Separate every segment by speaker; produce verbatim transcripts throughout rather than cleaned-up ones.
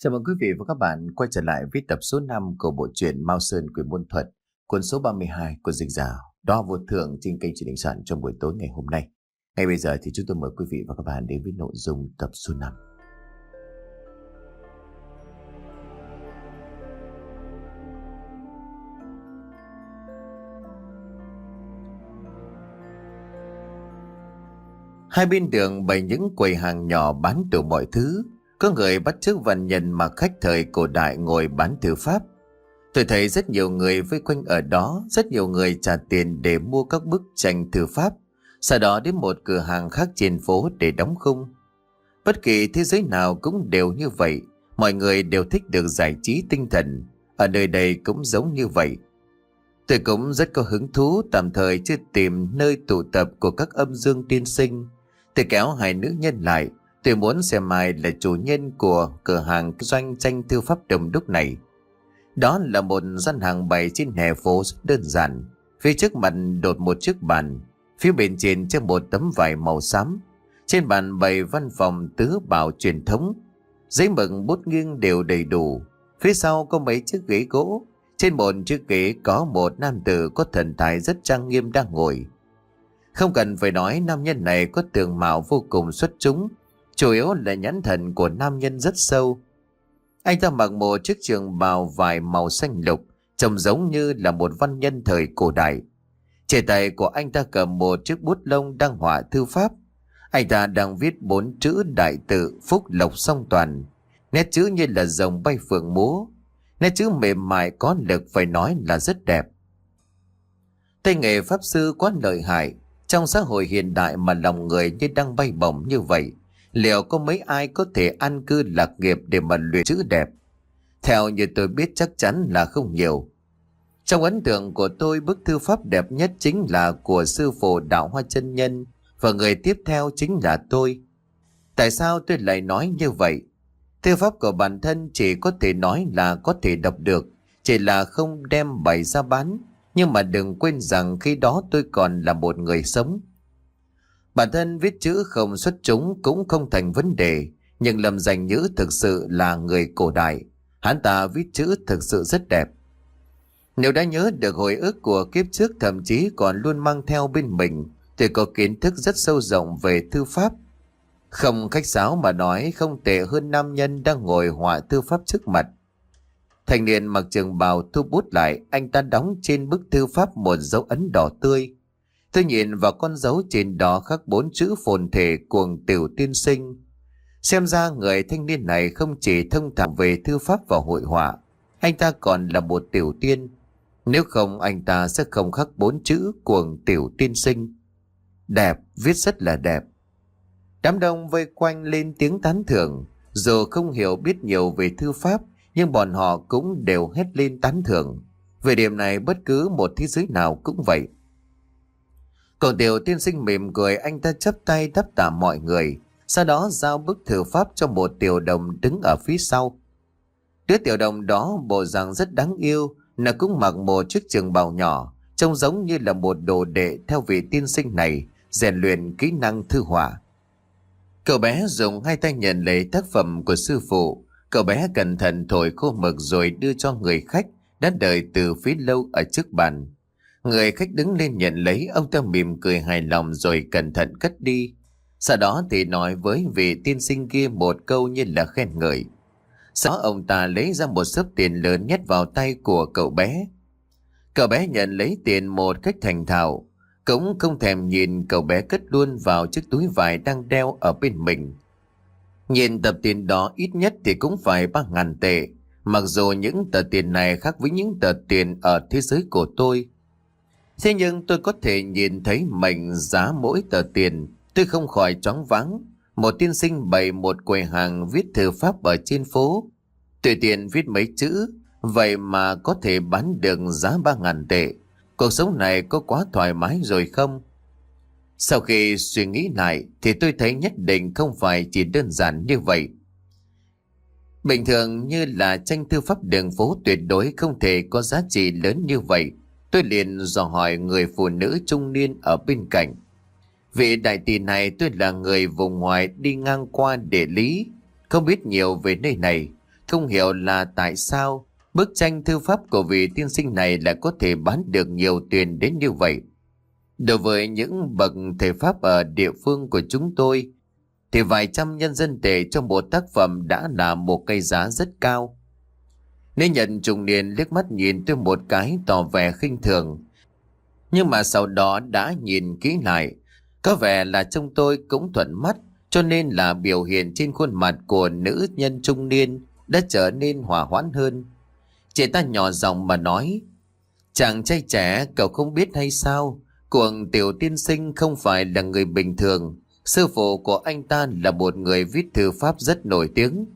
Speaker 1: Chào mừng quý vị và các bạn quay trở lại với tập số năm của bộ truyện Mao Sơn Quyền Môn Thuật, cuốn số ba mươi hai của dịch giả Đo Vô Thượng trên kênh Truyện Đình Soạn trong buổi tối ngày hôm nay. Ngay bây giờ thì chúng tôi mời quý vị và các bạn đến với nội dung tập số năm. Hai bên đường bày những quầy hàng nhỏ bán đủ mọi thứ. Có người bắt chước văn nhân mà khách thời cổ đại ngồi bán thư pháp. Tôi thấy rất nhiều người vây quanh ở đó, rất nhiều người trả tiền để mua các bức tranh thư pháp, sau đó đến một cửa hàng khác trên phố để đóng khung. Bất kỳ thế giới nào cũng đều như vậy, mọi người đều thích được giải trí tinh thần, ở nơi đây cũng giống như vậy. Tôi cũng rất có hứng thú, tạm thời chưa tìm nơi tụ tập của các âm dương tiên sinh. Tôi kéo hai nữ nhân lại. Tôi muốn xem ai là chủ nhân của cửa hàng doanh tranh thư pháp đồng đúc này. Đó là một gian hàng bày trên hè phố rất đơn giản. Phía trước mặt đột một chiếc bàn, phía bên trên treo một tấm vải màu xám. Trên bàn bày văn phòng tứ bảo truyền thống, giấy mực bút nghiêng đều đầy đủ. Phía sau có mấy chiếc ghế gỗ. Trên một chiếc ghế có một nam tử có thần thái rất trang nghiêm đang ngồi. Không cần phải nói, nam nhân này có tướng mạo vô cùng xuất chúng. Chủ yếu là nhãn thần của nam nhân rất sâu. Anh ta mặc một chiếc trường bào vải màu xanh lục, trông giống như là một văn nhân thời cổ đại. Trên tay của anh ta cầm một chiếc bút lông đang họa thư pháp. Anh ta đang viết bốn chữ đại tự phúc lộc song toàn. Nét chữ như là rồng bay phượng múa. Nét chữ mềm mại có lực, phải nói là rất đẹp. Tay nghề pháp sư quá lợi hại. Trong xã hội hiện đại mà lòng người như đang bay bổng như vậy, liệu có mấy ai có thể an cư lạc nghiệp để mà luyện chữ đẹp? Theo như tôi biết chắc chắn là không nhiều. Trong ấn tượng của tôi, bức thư pháp đẹp nhất chính là của sư phụ Đạo Hoa Chân Nhân, và người tiếp theo chính là tôi. Tại sao tôi lại nói như vậy? Thư pháp của bản thân chỉ có thể nói là có thể đọc được, chỉ là không đem bày ra bán. Nhưng mà đừng quên rằng khi đó tôi còn là một người sống. Bản thân viết chữ không xuất chúng cũng không thành vấn đề, nhưng Lâm Danh Nhữ thực sự là người cổ đại. Hắn ta viết chữ thực sự rất đẹp. Nếu đã nhớ được hồi ức của kiếp trước, thậm chí còn luôn mang theo bên mình, thì có kiến thức rất sâu rộng về thư pháp. Không khách sáo mà nói, không tệ hơn nam nhân đang ngồi họa thư pháp trước mặt. Thanh niên mặc trường bào thu bút lại, anh ta đóng trên bức thư pháp một dấu ấn đỏ tươi. Tôi nhìn vào con dấu trên đó khắc bốn chữ phồn thể Cuồng Tiểu Tiên Sinh. Xem ra người thanh niên này không chỉ thông thạo về thư pháp và hội họa, anh ta còn là một tiểu tiên. Nếu không anh ta sẽ không khắc bốn chữ Cuồng Tiểu Tiên Sinh. Đẹp, viết rất là đẹp. Đám đông vây quanh lên tiếng tán thưởng. Dù không hiểu biết nhiều về thư pháp, nhưng bọn họ cũng đều hét lên tán thưởng. Về điểm này bất cứ một thế giới nào cũng vậy. Cậu Tiểu Tiên Sinh mỉm cười, anh ta chắp tay đáp tạ mọi người, sau đó giao bức thư pháp cho một tiểu đồng đứng ở phía sau. Đứa tiểu đồng đó bộ dạng rất đáng yêu, nó cũng mặc một chiếc trường bào nhỏ, trông giống như là một đồ đệ theo vị tiên sinh này rèn luyện kỹ năng thư họa. Cậu bé dùng hai tay nhận lấy tác phẩm của sư phụ. Cậu bé cẩn thận thổi khô mực rồi đưa cho người khách đã đợi từ phía lâu ở trước bàn. Người khách đứng lên nhận lấy, ông ta mỉm cười hài lòng rồi cẩn thận cất đi. Sau đó thì nói với vị tiên sinh kia một câu như là khen ngợi. Sau đó ông ta lấy ra một xấp tiền lớn nhét vào tay của cậu bé. Cậu bé nhận lấy tiền một cách thành thạo, cũng không thèm nhìn, cậu bé cất luôn vào chiếc túi vải đang đeo ở bên mình. Nhìn tập tiền đó ít nhất thì cũng phải ba ngàn tệ, mặc dù những tờ tiền này khác với những tờ tiền ở thế giới của tôi. Thế nhưng tôi có thể nhìn thấy mệnh giá mỗi tờ tiền, tôi không khỏi choáng váng. Một tiên sinh bày một quầy hàng viết thư pháp ở trên phố, tùy tiện viết mấy chữ, vậy mà có thể bán được giá ba ngàn tệ. Cuộc sống này có quá thoải mái rồi không? Sau khi suy nghĩ lại thì tôi thấy nhất định không phải chỉ đơn giản như vậy. Bình thường như là tranh thư pháp đường phố tuyệt đối không thể có giá trị lớn như vậy. Tôi liền dò hỏi người phụ nữ trung niên ở bên cạnh. Vị đại tỷ này tôi là người vùng ngoài đi ngang qua địa lý, không biết nhiều về nơi này. không hiểu là tại sao bức tranh thư pháp của vị tiên sinh này lại có thể bán được nhiều tiền đến như vậy. Đối với những bậc thầy pháp ở địa phương của chúng tôi, thì vài trăm nhân dân tệ cho một tác phẩm đã là một cái giá rất cao. Nên nhận trung niên liếc mắt nhìn tôi một cái tỏ vẻ khinh thường. Nhưng mà sau đó đã nhìn kỹ lại, có vẻ là trông tôi cũng thuận mắt, cho nên là biểu hiện trên khuôn mặt của nữ nhân trung niên đã trở nên hòa hoãn hơn. Chị ta nhỏ giọng mà nói: "Chàng trai trẻ, cậu không biết hay sao? Cuồng Tiểu tiên sinh không phải là người bình thường. Sư phụ của anh ta là một người viết thư pháp rất nổi tiếng.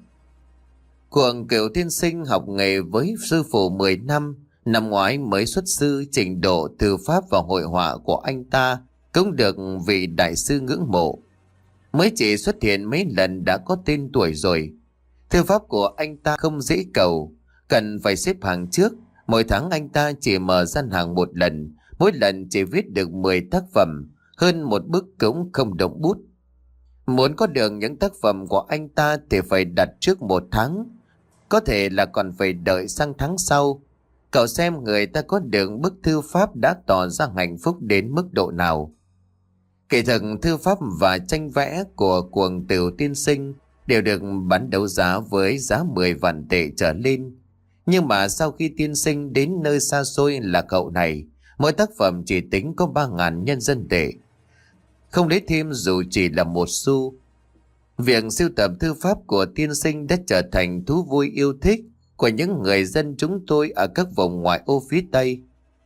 Speaker 1: Cuồng Tiểu tiên sinh học nghề với sư phụ mười năm, năm ngoái mới xuất sư. Trình độ thư pháp và hội họa của anh ta cũng được vị đại sư ngưỡng mộ. Mới chỉ xuất hiện mấy lần đã có tên tuổi rồi. Thư pháp của anh ta không dễ cầu, cần phải xếp hàng trước. Mỗi tháng anh ta chỉ mở gian hàng một lần, mỗi lần chỉ viết được mười tác phẩm, hơn một bức cũng không động bút. Muốn có được những tác phẩm của anh ta thì phải đặt trước một tháng, có thể là còn phải đợi sang tháng sau. Cậu xem người ta có được bức thư pháp đã tỏ ra hạnh phúc đến mức độ nào." Kỳ thực thư pháp và tranh vẽ của Cuồng Tiểu tiên sinh đều được bán đấu giá với giá mười vạn tệ trở lên. Nhưng mà sau khi tiên sinh đến nơi xa xôi lạc hậu này, mỗi tác phẩm chỉ tính có ba ngàn nhân dân tệ, không lấy thêm dù chỉ là một xu. Việc sưu tập thư pháp của tiên sinh đã trở thành thú vui yêu thích của những người dân chúng tôi ở các vùng ngoại ô phía Tây.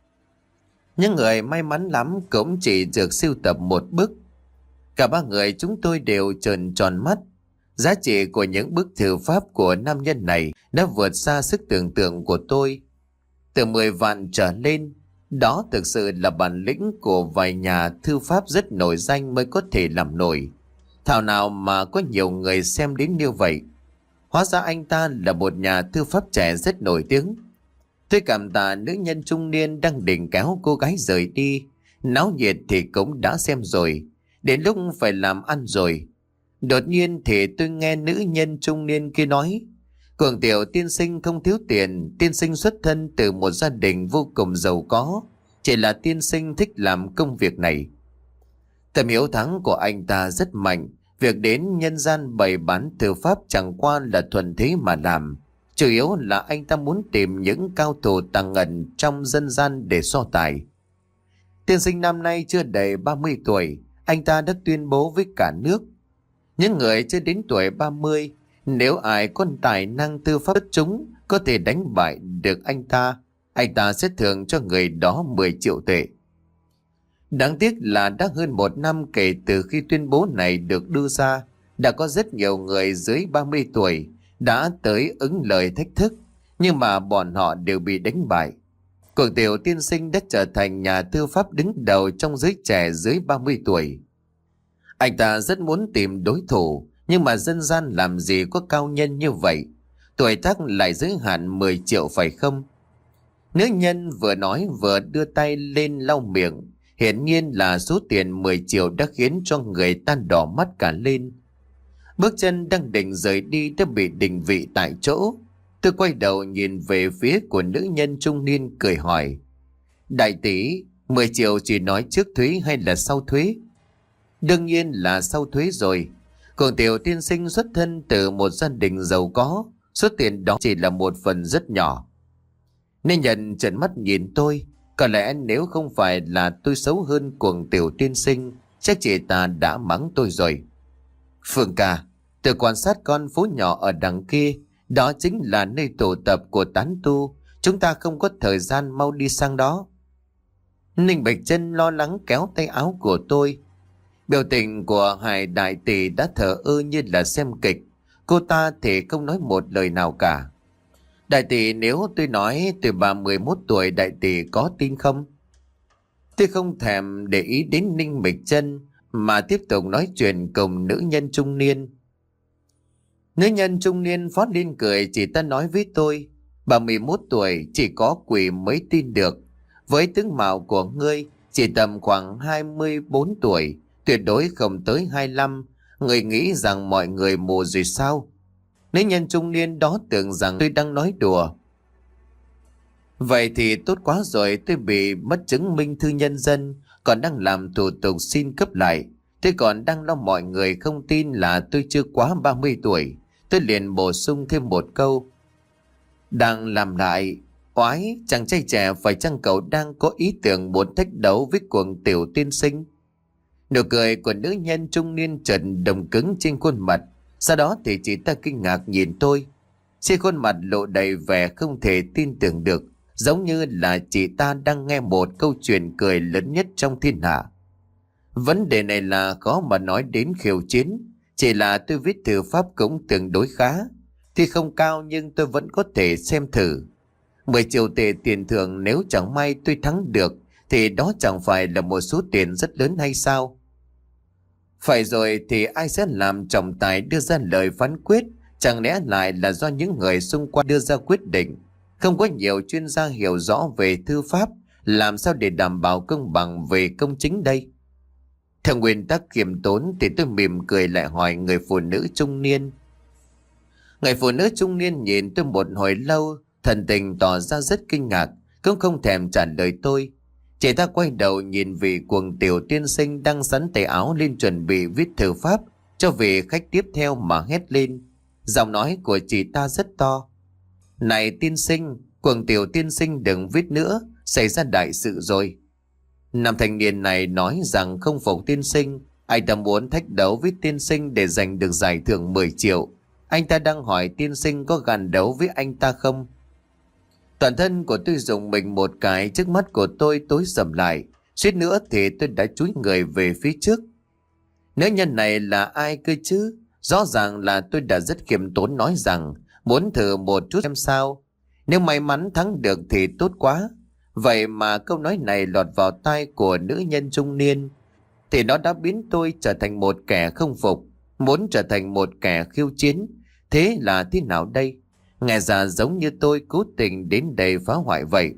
Speaker 1: Những người may mắn lắm cũng chỉ được sưu tập một bức. Cả ba người chúng tôi đều trợn tròn mắt. Giá trị của những bức thư pháp của nam nhân này đã vượt xa sức tưởng tượng của tôi. Từ mười vạn trở lên, đó thực sự là bản lĩnh của vài nhà thư pháp rất nổi danh mới có thể làm nổi. Thảo nào mà có nhiều người xem đến như vậy. Hóa ra anh ta là một nhà thư pháp trẻ rất nổi tiếng. Tôi cảm tạ nữ nhân trung niên đang định kéo cô gái rời đi. Náo nhiệt thì cũng đã xem rồi, đến lúc phải làm ăn rồi. Đột nhiên thì tôi nghe nữ nhân trung niên kia nói: "Cuồng Tiểu tiên sinh không thiếu tiền, tiên sinh xuất thân từ một gia đình vô cùng giàu có, chỉ là tiên sinh thích làm công việc này." Tầm hiếu thắng của anh ta rất mạnh, việc đến nhân gian bày bán thư pháp chẳng qua là thuần thế mà làm. Chủ yếu là anh ta muốn tìm những cao thủ tàng ngần trong dân gian để so tài. Tiên sinh năm nay chưa đầy ba mươi tuổi, anh ta đã tuyên bố với cả nước: những người chưa đến tuổi ba mươi, nếu ai có tài năng thư pháp xuất chúng có thể đánh bại được anh ta, anh ta sẽ thưởng cho người đó mười triệu tệ. Đáng tiếc là đã hơn một năm kể từ khi tuyên bố này được đưa ra, đã có rất nhiều người dưới ba mươi tuổi đã tới ứng lời thách thức, nhưng mà bọn họ đều bị đánh bại. Cuồng Tiểu tiên sinh đã trở thành nhà thư pháp đứng đầu trong giới trẻ dưới ba mươi tuổi. Anh ta rất muốn tìm đối thủ, nhưng mà dân gian làm gì có cao nhân như vậy, tuổi tác lại giới hạn mười triệu phải không? Nữ nhân vừa nói vừa đưa tay lên lau miệng, hiển nhiên là số tiền mười triệu đã khiến cho người ta đỏ mắt cả lên. Bước chân đang định rời đi đã bị định vị tại chỗ. Tôi quay đầu nhìn về phía của nữ nhân trung niên cười hỏi: "Đại tỷ, mười triệu chỉ nói trước thuế hay là sau thuế?" "Đương nhiên là sau thuế rồi. Cuồng Tiểu tiên sinh xuất thân từ một gia đình giàu có, số tiền đó chỉ là một phần rất nhỏ." Nên nhận trợn mắt nhìn tôi. Có lẽ nếu không phải là tôi xấu hơn Cuồng Tiểu tiên sinh, chắc chị ta đã mắng tôi rồi. "Phương ca, tôi quan sát con phố nhỏ ở đằng kia, đó chính là nơi tụ tập của tán tu. Chúng ta không có thời gian, mau đi sang đó." Ninh Bạch Chân lo lắng kéo tay áo của tôi. Biểu tình của Hải đại tỷ đã thờ ơ như là xem kịch. Cô ta thì không nói một lời nào cả. "Đại tỷ, nếu tôi nói tôi bà mười mốt tuổi, đại tỷ có tin không?" Tôi không thèm để ý đến Ninh Bạch Chân mà tiếp tục nói chuyện cùng nữ nhân trung niên. Nữ nhân trung niên phót lên cười, chỉ ta nói với tôi: "Bà mười mốt tuổi chỉ có quỷ mới tin được. Với tướng mạo của ngươi chỉ tầm khoảng hai mươi bốn tuổi, tuyệt đối không tới hai mươi lăm. Người nghĩ rằng mọi người mù rồi sao?" Nữ nhân trung niên đó tưởng rằng tôi đang nói đùa. Vậy thì tốt quá rồi, tôi bị mất chứng minh thư nhân dân, còn đang làm thủ tục xin cấp lại. Tôi còn đang lo mọi người không tin là tôi chưa quá ba mươi tuổi. Tôi liền bổ sung thêm một câu. Đang làm lại. Oái, chàng trai trẻ, phải chăng cậu đang có ý tưởng muốn thách đấu với cuồng tiểu tiên sinh? Nụ cười của nữ nhân trung niên chợt đồng cứng trên khuôn mặt. Sau đó thì chị ta kinh ngạc nhìn tôi. Trên khuôn mặt lộ đầy vẻ không thể tin tưởng được, giống như là chị ta đang nghe một câu chuyện cười lớn nhất trong thiên hạ. Vấn đề này là khó mà nói đến khiêu chiến. Chỉ là tôi viết thư pháp cũng tương đối khá. Thì không cao nhưng tôi vẫn có thể xem thử. Mười triệu tệ tiền thưởng nếu chẳng may tôi thắng được, thì đó chẳng phải là một số tiền rất lớn hay sao? Phải rồi, thì ai sẽ làm trọng tài đưa ra lời phán quyết? Chẳng lẽ lại là do những người xung quanh đưa ra quyết định? Không có nhiều chuyên gia hiểu rõ về thư pháp, làm sao để đảm bảo công bằng về công chính đây? Theo nguyên tắc khiêm tốn thì tôi mỉm cười lại hỏi người phụ nữ trung niên. Người phụ nữ trung niên nhìn tôi một hồi lâu, thần tình tỏ ra rất kinh ngạc, cũng không thèm trả lời tôi. Chị ta quay đầu nhìn vị cuồng tiểu tiên sinh đang sắn tay áo lên chuẩn bị viết thư pháp cho vị khách tiếp theo mà hét lên. Giọng nói của chị ta rất to. Này tiên sinh, cuồng tiểu tiên sinh đừng viết nữa, xảy ra đại sự rồi. Nam thanh niên này nói rằng không phục tiên sinh, anh ta muốn thách đấu với tiên sinh để giành được giải thưởng mười triệu. Anh ta đang hỏi tiên sinh có gan đấu với anh ta không? Toàn thân của tôi dùng mình một cái, trước mắt của tôi tối sầm lại, suýt nữa thì tôi đã chúi người về phía trước. Nữ nhân này là ai cơ chứ? Rõ ràng là tôi đã rất khiêm tốn nói rằng muốn thử một chút xem sao. Nếu may mắn thắng được thì tốt quá. Vậy mà câu nói này lọt vào tai của nữ nhân trung niên, thì nó đã biến tôi trở thành một kẻ không phục, muốn trở thành một kẻ khiêu chiến. Thế là thế nào đây? Nghe ra giống như tôi cố tình đến đây phá hoại vậy.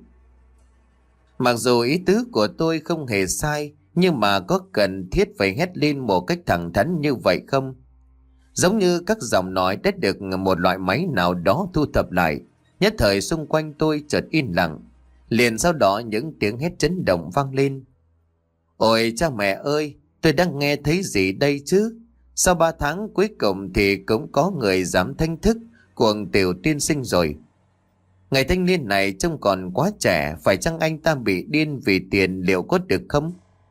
Speaker 1: Mặc dù ý tứ của tôi không hề sai, nhưng mà có cần thiết phải hét lên một cách thẳng thắn như vậy không? Giống như các giọng nói đã được một loại máy nào đó thu thập lại. Nhất thời xung quanh tôi chợt yên lặng. Liền sau đó những tiếng hét chấn động vang lên. Ôi cha mẹ ơi, tôi đang nghe thấy gì đây chứ? Sau ba tháng cuối cùng thì cũng có người dám thanh thức cuồng tiểu tiên sinh rồi. Người thanh niên này trông còn quá trẻ, phải chăng anh ta bị điên vì tiền, liệu có được không?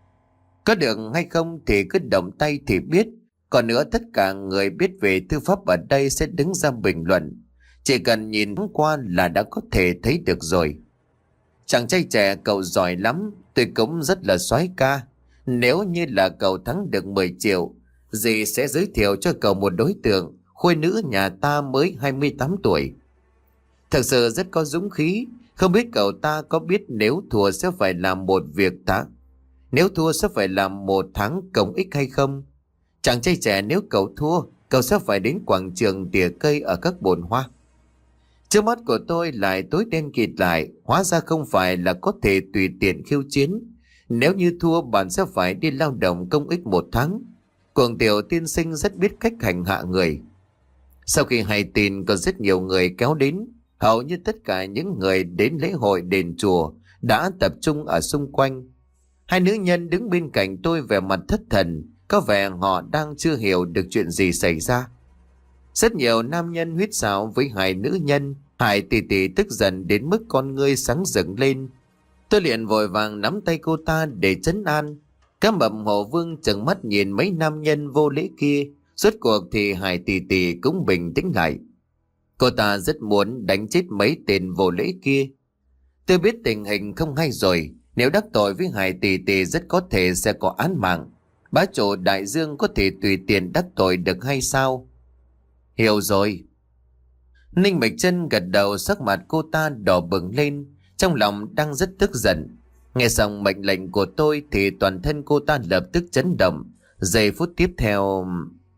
Speaker 1: Có được hay không thì cứ động tay thì biết. Còn nữa, tất cả người biết về thư pháp ở đây sẽ đứng ra bình luận. Chỉ cần nhìn qua là đã có thể thấy được rồi. Chàng trai trẻ, cậu giỏi lắm, tôi cũng rất là soái ca. Nếu như là cậu thắng được mười triệu, dì sẽ giới thiệu cho cậu một đối tượng, khôi nữ nhà ta mới hai mươi tám tuổi. Thật sự rất có dũng khí. Không biết cậu ta có biết nếu thua sẽ phải làm một việc tháng Nếu thua sẽ phải làm một tháng công ích hay không? Chàng trai trẻ, nếu cậu thua, cậu sẽ phải đến quảng trường tỉa cây ở các bồn hoa. Trước mắt của tôi lại tối đen kịt lại. Hóa ra không phải là có thể tùy tiện khiêu chiến. Nếu như thua, bạn sẽ phải đi lao động công ích một tháng. Cuồng tiểu tiên sinh rất biết cách hành hạ người. Sau khi hay tin, có rất nhiều người kéo đến. Hầu như tất cả những người đến lễ hội đền chùa đã tập trung ở xung quanh. Hai nữ nhân đứng bên cạnh tôi vẻ mặt thất thần, có vẻ họ đang chưa hiểu được chuyện gì xảy ra. Rất nhiều nam nhân huýt sáo với hai nữ nhân. Hải tỷ tỷ tức giận đến mức con ngươi sáng rực lên. Tôi liền vội vàng nắm tay cô ta để trấn an. Cá mập Hồ Vương trừng mắt nhìn mấy nam nhân vô lễ kia. Rốt cuộc thì Hải tỷ tỷ cũng bình tĩnh lại. Cô ta rất muốn đánh chết mấy tên vô lễ kia. Tôi biết tình hình không hay rồi. Nếu đắc tội với Hải tỷ tỷ rất có thể sẽ có án mạng. Bá chủ đại dương có thể tùy tiện đắc tội được hay sao? Hiểu rồi. Ninh Bạch Chân gật đầu, sắc mặt cô ta đỏ bừng lên, trong lòng đang rất tức giận. Nghe xong mệnh lệnh của tôi thì toàn thân cô ta lập tức chấn động. Giây phút tiếp theo,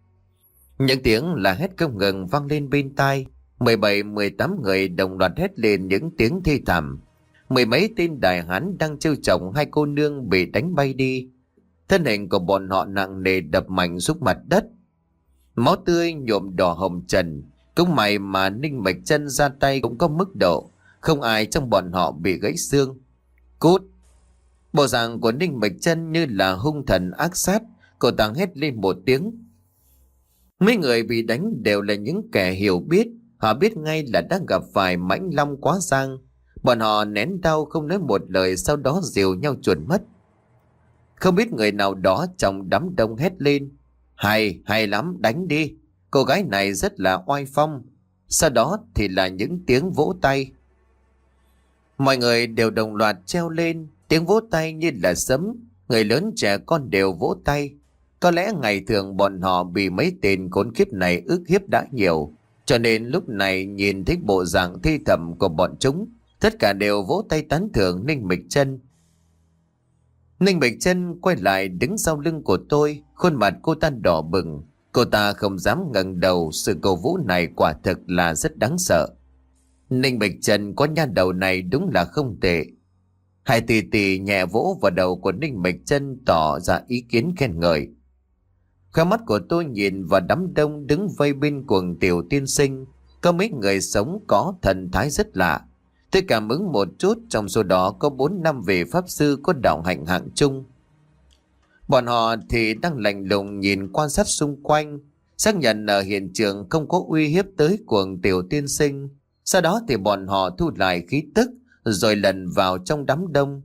Speaker 1: những tiếng là hét không ngừng vang lên bên tai. Mười bảy mười tám người đồng loạt hét lên những tiếng thê thảm. Mười mấy tên đại hán đang trêu chọc hai cô nương bị đánh bay đi. Thân hình của bọn họ nặng nề đập mạnh xuống mặt đất. Máu tươi nhuộm đỏ hồng trần. Cũng may mà Ninh Mịch Chân ra tay cũng có mức độ, không ai trong bọn họ bị gãy xương. Cút! Bộ dạng của Ninh Mịch Chân như là hung thần ác sát, cô ta hét lên một tiếng. Mấy người bị đánh đều là những kẻ hiểu biết, họ biết ngay là đang gặp phải mãnh long quá giang. Bọn họ nén đau không nói một lời, sau đó dìu nhau chuồn mất. Không biết người nào đó trong đám đông hét lên: Hay, hay lắm, đánh đi. Cô gái này rất là oai phong. Sau đó thì là những tiếng vỗ tay. Mọi người đều đồng loạt treo lên, tiếng vỗ tay như là sấm. Người lớn trẻ con đều vỗ tay. Có lẽ ngày thường bọn họ bị mấy tên khốn kiếp này ức hiếp đã nhiều, cho nên lúc này nhìn thấy bộ dạng thi thầm của bọn chúng, tất cả đều vỗ tay tán thưởng Ninh Mịch Chân. Ninh Mịch Chân quay lại đứng sau lưng của tôi, khuôn mặt cô ta đỏ bừng. Cô ta không dám ngẩng đầu, sự cổ vũ này quả thực là rất đáng sợ. Ninh Mịch Chân có nha đầu này đúng là không tệ. Hai tỷ tỷ nhẹ vỗ vào đầu của Ninh Mịch Chân tỏ ra ý kiến khen ngợi. Khóe mắt của tôi nhìn vào đám đông đứng vây bên cuồng Tiểu Tiên Sinh, có mấy người sống có thần thái rất lạ. Tôi cảm ứng một chút, trong số đó có bốn năm vị pháp sư có đạo hạnh hạng trung. Bọn họ thì đang lạnh lùng nhìn quan sát xung quanh, xác nhận ở hiện trường không có uy hiếp tới cuồng Tiểu Tiên Sinh. Sau đó thì bọn họ thu lại khí tức rồi lần vào trong đám đông.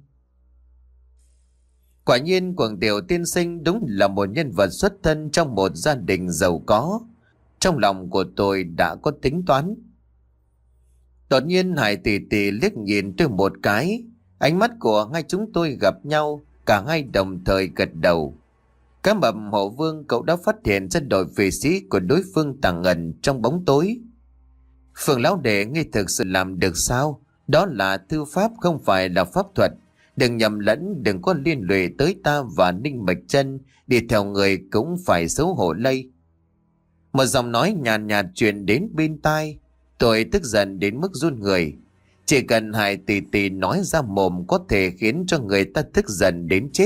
Speaker 1: Quả nhiên cuồng Tiểu Tiên Sinh đúng là một nhân vật xuất thân trong một gia đình giàu có. Trong lòng của tôi đã có tính toán. Đột nhiên Hải tỷ tỷ liếc nhìn tôi một cái, ánh mắt của hai chúng tôi gặp nhau, cả hai đồng thời gật đầu. Cá Mập Hổ Vương cậu đã phát hiện ra đội vệ sĩ của đối phương tàng ẩn trong bóng tối. Phường lão đệ, ngươi thực sự làm được sao? Đó là thư pháp, không phải là pháp thuật. Đừng nhầm lẫn, đừng có liên lụy tới ta và Ninh Mịch Chân, đi theo người cũng phải xấu hổ lây. Một giọng nói nhàn nhạt truyền đến bên tai. Tôi tức giận đến mức run người. Chỉ cần Hải tỷ tỷ nói ra mồm có thể khiến cho người ta tức giận đến chết.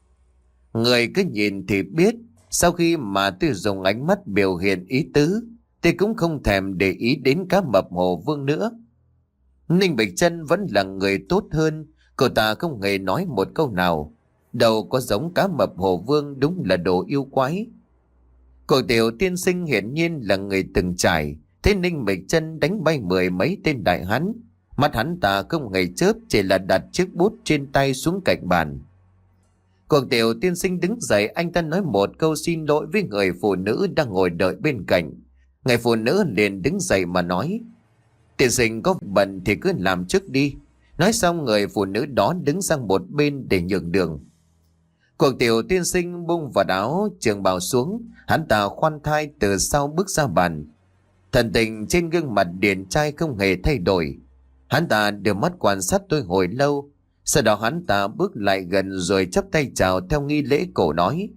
Speaker 1: Người cứ nhìn thì biết. Sau khi mà tôi dùng ánh mắt biểu hiện ý tứ, tôi cũng không thèm để ý đến Cá Mập Hổ Vương nữa. Ninh Mịch Chân vẫn là người tốt hơn. Cô ta không hề nói một câu nào. Đâu có giống Cá Mập Hổ Vương, đúng là đồ yêu quái. Cô Tiểu Tiên Sinh hiển nhiên là người từng trải. Thế Ninh Mịch Chân đánh bay mười mấy tên đại hán, mắt hắn ta không hề chớp, chỉ là đặt chiếc bút trên tay xuống cạnh bàn. Cuộc Tiểu Tiên Sinh đứng dậy, anh ta nói một câu xin lỗi với người phụ nữ đang ngồi đợi bên cạnh. Người phụ nữ liền đứng dậy mà nói: Tiên sinh có bận thì cứ làm trước đi. Nói xong người phụ nữ đó đứng sang một bên để nhường đường. Cuộc Tiểu Tiên Sinh bung vào áo trường bào xuống, hắn ta khoan thai từ sau bước ra bàn. Thần tình trên gương mặt điển trai không hề thay đổi. Hắn ta đưa mắt quan sát tôi hồi lâu. Sau đó hắn ta bước lại gần rồi chắp tay chào theo nghi lễ cổ nói: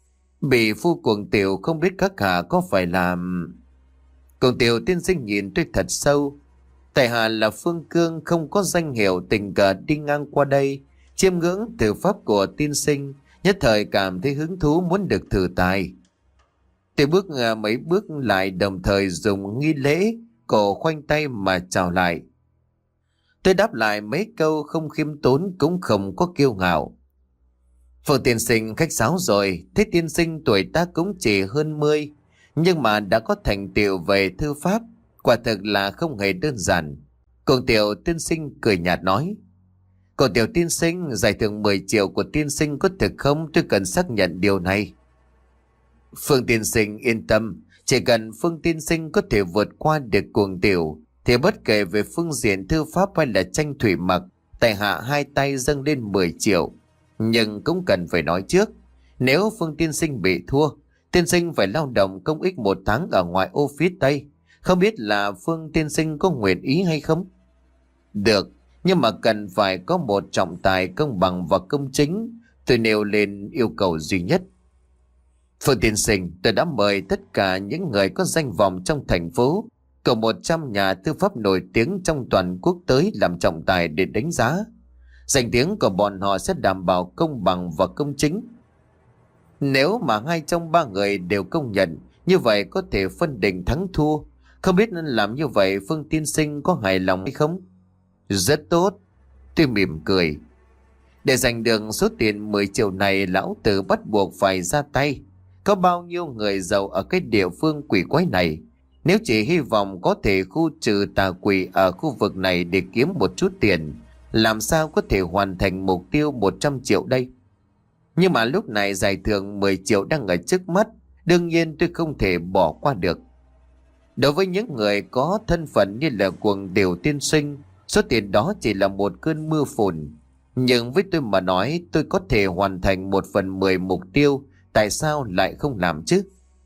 Speaker 1: Bị phu cuồng Tiểu, không biết các hạ có phải làm... Cuồng Tiểu Tiên Sinh nhìn tôi thật sâu. Tại hạ là Phương Cương, không có danh hiệu, tình cờ đi ngang qua đây chiêm ngưỡng từ pháp của tiên sinh, nhất thời cảm thấy hứng thú muốn được thử tài. Tôi bước mấy bước lại, đồng thời dùng nghi lễ cổ khoanh tay mà chào lại. Tôi đáp lại mấy câu không khiêm tốn cũng không có kiêu ngạo. Phương tiên sinh khách sáo rồi, thế tiên sinh tuổi ta cũng chỉ hơn mươi, nhưng mà đã có thành tựu về thư pháp, quả thực là không hề đơn giản. Cuồng Tiểu Tiên Sinh cười nhạt nói: Cuồng Tiểu Tiên Sinh, giải thưởng mười triệu của tiên sinh có thực không? Tôi cần xác nhận điều này. Phương tiên sinh yên tâm, chỉ cần Phương tiên sinh có thể vượt qua được Cuồng Tiểu, thì bất kể về phương diện thư pháp hay là tranh thủy mặc, tại hạ hai tay dâng lên mười triệu. Nhưng cũng cần phải nói trước, nếu Phương tiên sinh bị thua, tiên sinh phải lao động công ích một tháng ở ngoại ô phía Tây. Không biết là Phương tiên sinh có nguyện ý hay không? Được, nhưng mà cần phải có một trọng tài công bằng và công chính. Tôi nêu lên yêu cầu duy nhất. Phương tiên sinh, tôi đã mời tất cả những người có danh vọng trong thành phố, cộng một trăm nhà thư pháp nổi tiếng trong toàn quốc tới làm trọng tài để đánh giá. Danh tiếng của bọn họ sẽ đảm bảo công bằng và công chính. Nếu mà hai trong ba người đều công nhận, như vậy có thể phân định thắng thua. Không biết nên làm như vậy Phương tiên sinh có hài lòng hay không? Rất tốt. Tôi mỉm cười. Để giành được số tiền mười triệu này, lão tử bắt buộc phải ra tay. Có bao nhiêu người giàu ở cái địa phương quỷ quái này, nếu chỉ hy vọng có thể khu trừ tà quỷ ở khu vực này để kiếm một chút tiền, làm sao có thể hoàn thành mục tiêu một trăm triệu đây? Nhưng mà lúc này giải thưởng mười triệu đang ở trước mắt, đương nhiên tôi không thể bỏ qua được. Đối với những người có thân phận như là Cuồng Tiểu tiên sinh, số tiền đó chỉ là một cơn mưa phùn. Nhưng với tôi mà nói, tôi có thể hoàn thành một phần mười mục tiêu, tại sao lại không làm chứ?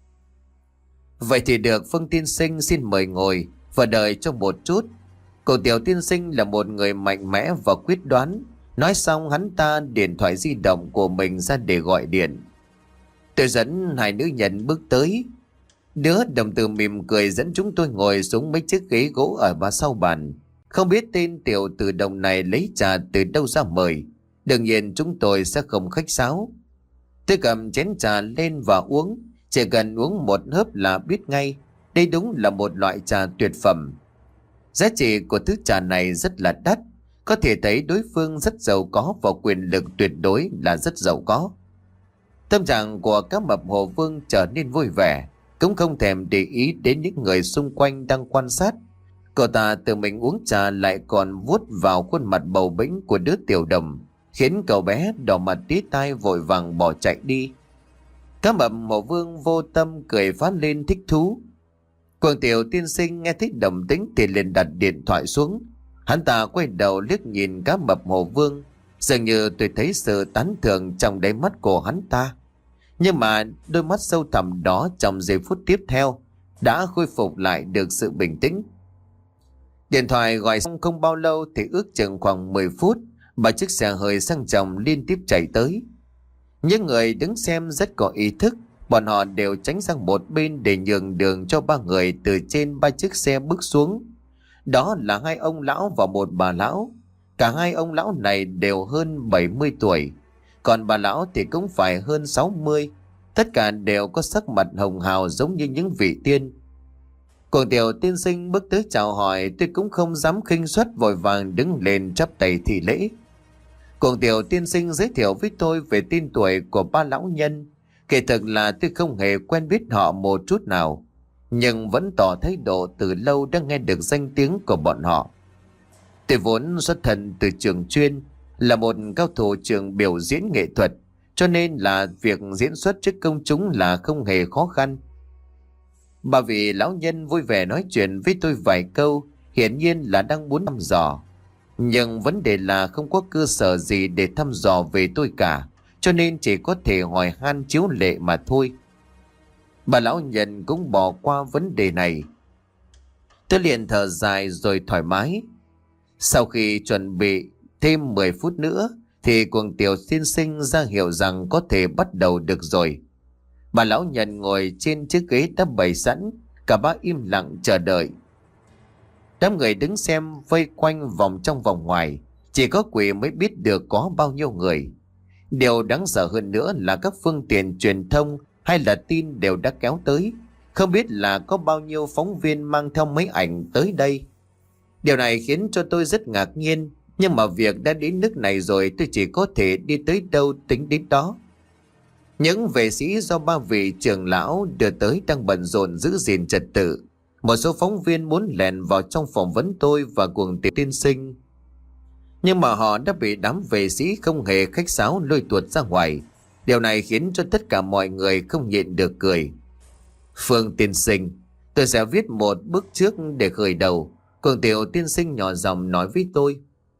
Speaker 1: Vậy thì được, Phương tiên sinh xin mời ngồi và đợi cho một chút. Cậu Tiểu tiên sinh là một người mạnh mẽ và quyết đoán. Nói xong hắn ta điện thoại di động của mình ra để gọi điện. Tôi dẫn hai nữ nhân bước tới. Đứa đồng tử mỉm cười dẫn chúng tôi ngồi xuống mấy chiếc ghế gỗ ở ba sau bàn. Không biết tên tiểu tử đồng này lấy trà từ đâu ra mời. Đương nhiên chúng tôi sẽ không khách sáo. Tôi cầm chén trà lên và uống. Chỉ cần uống một hớp là biết ngay đây đúng là một loại trà tuyệt phẩm. Giá trị của thứ trà này rất là đắt. Có thể thấy đối phương rất giàu có và quyền lực tuyệt đối là rất giàu có. Tâm trạng của các mập Hồ Vương trở nên vui vẻ, cũng không thèm để ý đến những người xung quanh đang quan sát. Cậu ta tự mình uống trà lại còn vuốt vào khuôn mặt bầu bĩnh của đứa tiểu đồng, khiến cậu bé đỏ mặt tía tai vội vàng bỏ chạy đi. Các mập Hồ Vương vô tâm cười phá lên thích thú. Cuồng Tiểu tiên sinh nghe thấy động tĩnh thì liền đặt điện thoại xuống. Hắn ta quay đầu liếc nhìn các mập Hồ Vương, dường như tôi thấy sự tán thưởng trong đáy mắt của hắn ta. Nhưng mà đôi mắt sâu thẳm đó trong giây phút tiếp theo đã khôi phục lại được sự bình tĩnh. Điện thoại gọi xong không bao lâu thì ước chừng khoảng mười phút, ba chiếc xe hơi sang trọng liên tiếp chạy tới. Những người đứng xem rất có ý thức, bọn họ đều tránh sang một bên để nhường đường cho ba người từ trên ba chiếc xe bước xuống. Đó là hai ông lão và một bà lão. Cả hai ông lão này đều hơn bảy mươi tuổi, còn bà lão thì cũng phải hơn sáu mươi. Tất cả đều có sắc mặt hồng hào giống như những vị tiên. Cuồng Tiểu tiên sinh bước tới chào hỏi, tôi cũng không dám khinh suất, vội vàng đứng lên chắp tay thi lễ. Cuồng Tiểu tiên sinh giới thiệu với tôi về tên tuổi của ba lão nhân. Kể thực là tôi không hề quen biết họ một chút nào, nhưng vẫn tỏ thái độ từ lâu đã nghe được danh tiếng của bọn họ. Tôi vốn xuất thân từ trường chuyên, là một cao thủ trường biểu diễn nghệ thuật, cho nên là việc diễn xuất trước công chúng là không hề khó khăn. Bà vị lão nhân vui vẻ nói chuyện với tôi vài câu, hiển nhiên là đang muốn thăm dò. Nhưng vấn đề là không có cơ sở gì để thăm dò về tôi cả, cho nên chỉ có thể hỏi han chiếu lệ mà thôi. Bà lão nhân cũng bỏ qua vấn đề này. Tôi liền thở dài rồi thoải mái. Sau khi chuẩn bị thêm mười phút nữa thì Cuồng Tiểu tiên sinh ra hiệu rằng có thể bắt đầu được rồi. Bà lão nhân ngồi trên chiếc ghế đã bày sẵn, cả ba im lặng chờ đợi. Đám người đứng xem vây quanh vòng trong vòng ngoài, chỉ có quỷ mới biết được có bao nhiêu người. Điều đáng sợ hơn nữa là các phương tiện truyền thông hay là tin đều đã kéo tới. Không biết là có bao nhiêu phóng viên mang theo máy ảnh tới đây. Điều này khiến cho tôi rất ngạc nhiên, nhưng mà việc đã đến nước này rồi, tôi chỉ có thể đi tới đâu tính đến đó. Những vệ sĩ do ba vị trưởng lão đưa tới đang bận rộn giữ gìn trật tự. Một số phóng viên muốn lèn vào trong phỏng vấn tôi và Cuồng Tiểu tiên sinh, nhưng mà họ đã bị đám vệ sĩ không hề khách sáo lôi tuột ra ngoài. Điều này khiến cho tất cả mọi người không nhịn được cười. Phương tiên sinh, tôi sẽ viết một bước trước để khởi đầu, Cuồng Tiểu tiên sinh nhỏ giọng nói với tôi.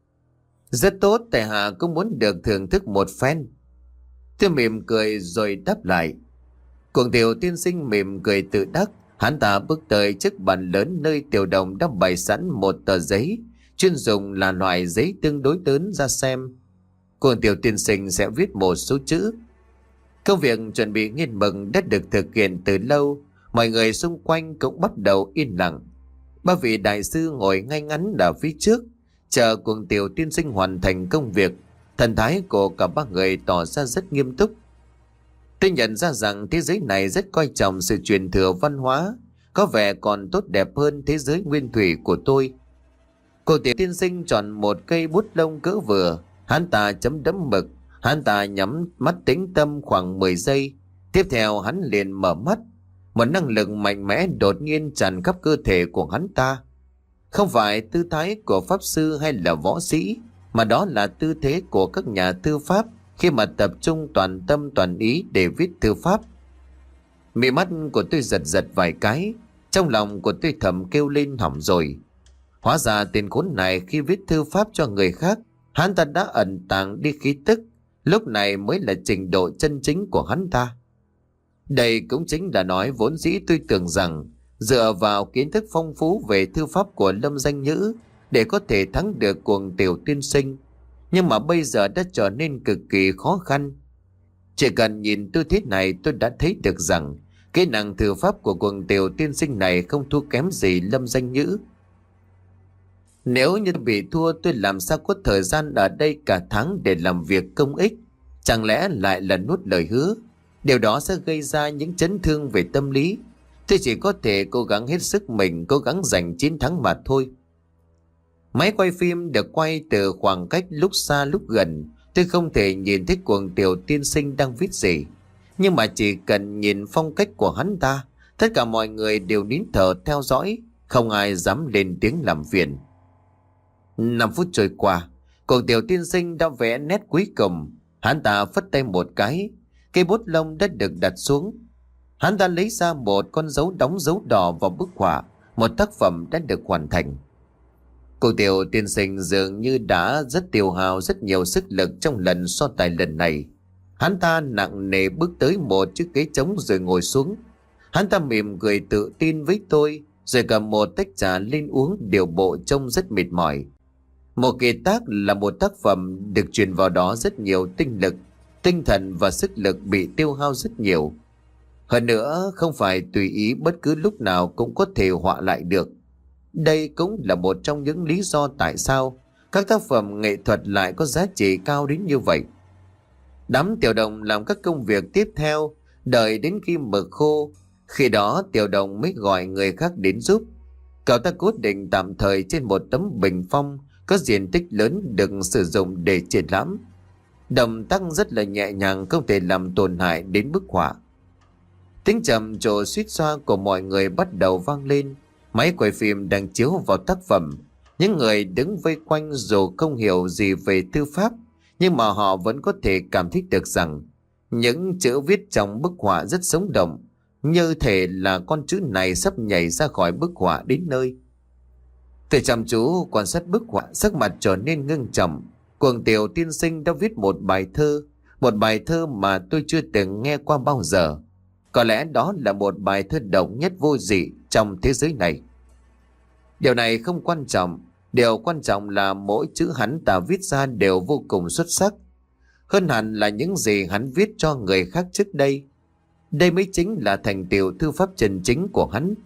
Speaker 1: Rất tốt, tại hạ cũng muốn được thưởng thức một phen. Tôi mỉm cười rồi đáp lại. Cuồng Tiểu tiên sinh mỉm cười tự đắc. Hắn ta bước tới chiếc bàn lớn nơi tiểu đồng đã bày sẵn một tờ giấy, chuyên dùng là loại giấy tương đối lớn, ra xem. Cuồng Tiểu tiên sinh sẽ viết một số chữ. Công việc chuẩn bị nghiên mực đã được thực hiện từ lâu. Mọi người xung quanh cũng bắt đầu yên lặng. Ba vị đại sư ngồi ngay ngắn ở phía trước, chờ Cuồng Tiểu tiên sinh hoàn thành công việc. Thần thái của cả ba người tỏ ra rất nghiêm túc. Tôi nhận ra rằng thế giới này rất coi trọng sự truyền thừa văn hóa. có vẻ còn tốt đẹp hơn thế giới nguyên thủy của tôi. Cô tiểu tiên sinh chọn một cây bút lông cỡ vừa, hắn ta chấm đẫm mực, hắn ta nhắm mắt tĩnh tâm khoảng mười giây. Tiếp theo hắn liền mở mắt. Một năng lực mạnh mẽ đột nhiên tràn khắp cơ thể của hắn ta. Không phải tư thái của pháp sư hay là võ sĩ, mà đó là tư thế của các nhà thư pháp khi mà tập trung toàn tâm toàn ý để viết thư pháp. Mí mắt của tôi giật giật vài cái, trong lòng của tôi thầm kêu lên hỏng rồi. Hóa ra tên khốn này khi viết thư pháp cho người khác, hắn ta đã ẩn tàng đi khí tức, lúc này mới là trình độ chân chính của hắn ta. Đây cũng chính là nói vốn dĩ tôi tưởng rằng dựa vào kiến thức phong phú về thư pháp của Lâm Danh Nhữ để có thể thắng được cuồng tiểu tiên sinh, nhưng mà bây giờ đã trở nên cực kỳ khó khăn. Chỉ cần nhìn tư thế này tôi đã thấy được rằng kỹ năng thư pháp của cuồng tiểu tiên sinh này không thua kém gì Lâm Danh Nhữ. Nếu như bị thua, tôi làm sao có thời gian ở đây cả tháng để làm việc công ích? Chẳng lẽ lại là nuốt lời hứa? Điều đó sẽ gây ra những chấn thương về tâm lý. Tôi chỉ có thể cố gắng hết sức mình, cố gắng giành chiến thắng mà thôi. Máy quay phim được quay từ khoảng cách lúc xa lúc gần. Tôi không thể nhìn thấy cuồng tiểu tiên sinh đang viết gì, nhưng mà chỉ cần nhìn phong cách của hắn ta, tất cả mọi người đều nín thở theo dõi, không ai dám lên tiếng làm phiền. Năm phút trôi qua, cuồng tiểu tiên sinh đã vẽ nét cuối cùng. Hắn ta phất tay một cái, cây bút lông đã được đặt xuống. Hắn ta lấy ra một con dấu đóng dấu đỏ vào bức họa. Một tác phẩm đã được hoàn thành. Cuồng tiểu tiên sinh dường như đã rất tiêu hao rất nhiều sức lực trong lần so tài lần này. Hắn ta nặng nề bước tới một chiếc ghế trống rồi ngồi xuống. Hắn ta mỉm cười tự tin với tôi, rồi cầm một tách trà lên uống, điều bộ trông rất mệt mỏi. Một kỳ tác là một tác phẩm được truyền vào đó rất nhiều tinh lực, tinh thần và sức lực bị tiêu hao rất nhiều. Hơn nữa, không phải tùy ý bất cứ lúc nào cũng có thể họa lại được. Đây cũng là một trong những lý do tại sao các tác phẩm nghệ thuật lại có giá trị cao đến như vậy. Đám tiểu đồng làm các công việc tiếp theo, đợi đến khi mực khô, khi đó tiểu đồng mới gọi người khác đến giúp. Cậu ta cố định tạm thời trên một tấm bình phong có diện tích lớn được sử dụng để triển lãm. Động tác rất là nhẹ nhàng, không thể làm tổn hại đến bức họa. Tiếng trầm trồ suýt xoa của mọi người bắt đầu vang lên. Máy quay phim đang chiếu vào tác phẩm. Những người đứng vây quanh dù không hiểu gì về thư pháp, nhưng mà họ vẫn có thể cảm thấy được rằng những chữ viết trong bức họa rất sống động, như thể là con chữ này sắp nhảy ra khỏi bức họa đến nơi. Tôi chăm chú quan sát bức họa, sắc mặt trở nên ngưng trọng. Cuồng tiểu tiên sinh đã viết một bài thơ, một bài thơ mà tôi chưa từng nghe qua bao giờ. Có lẽ đó là một bài thơ độc nhất vô dị trong thế giới này. Điều này không quan trọng, điều quan trọng là mỗi chữ hắn ta viết ra đều vô cùng xuất sắc. Hơn hẳn là những gì hắn viết cho người khác trước đây. Đây mới chính là thành tựu thư pháp chân chính của hắn.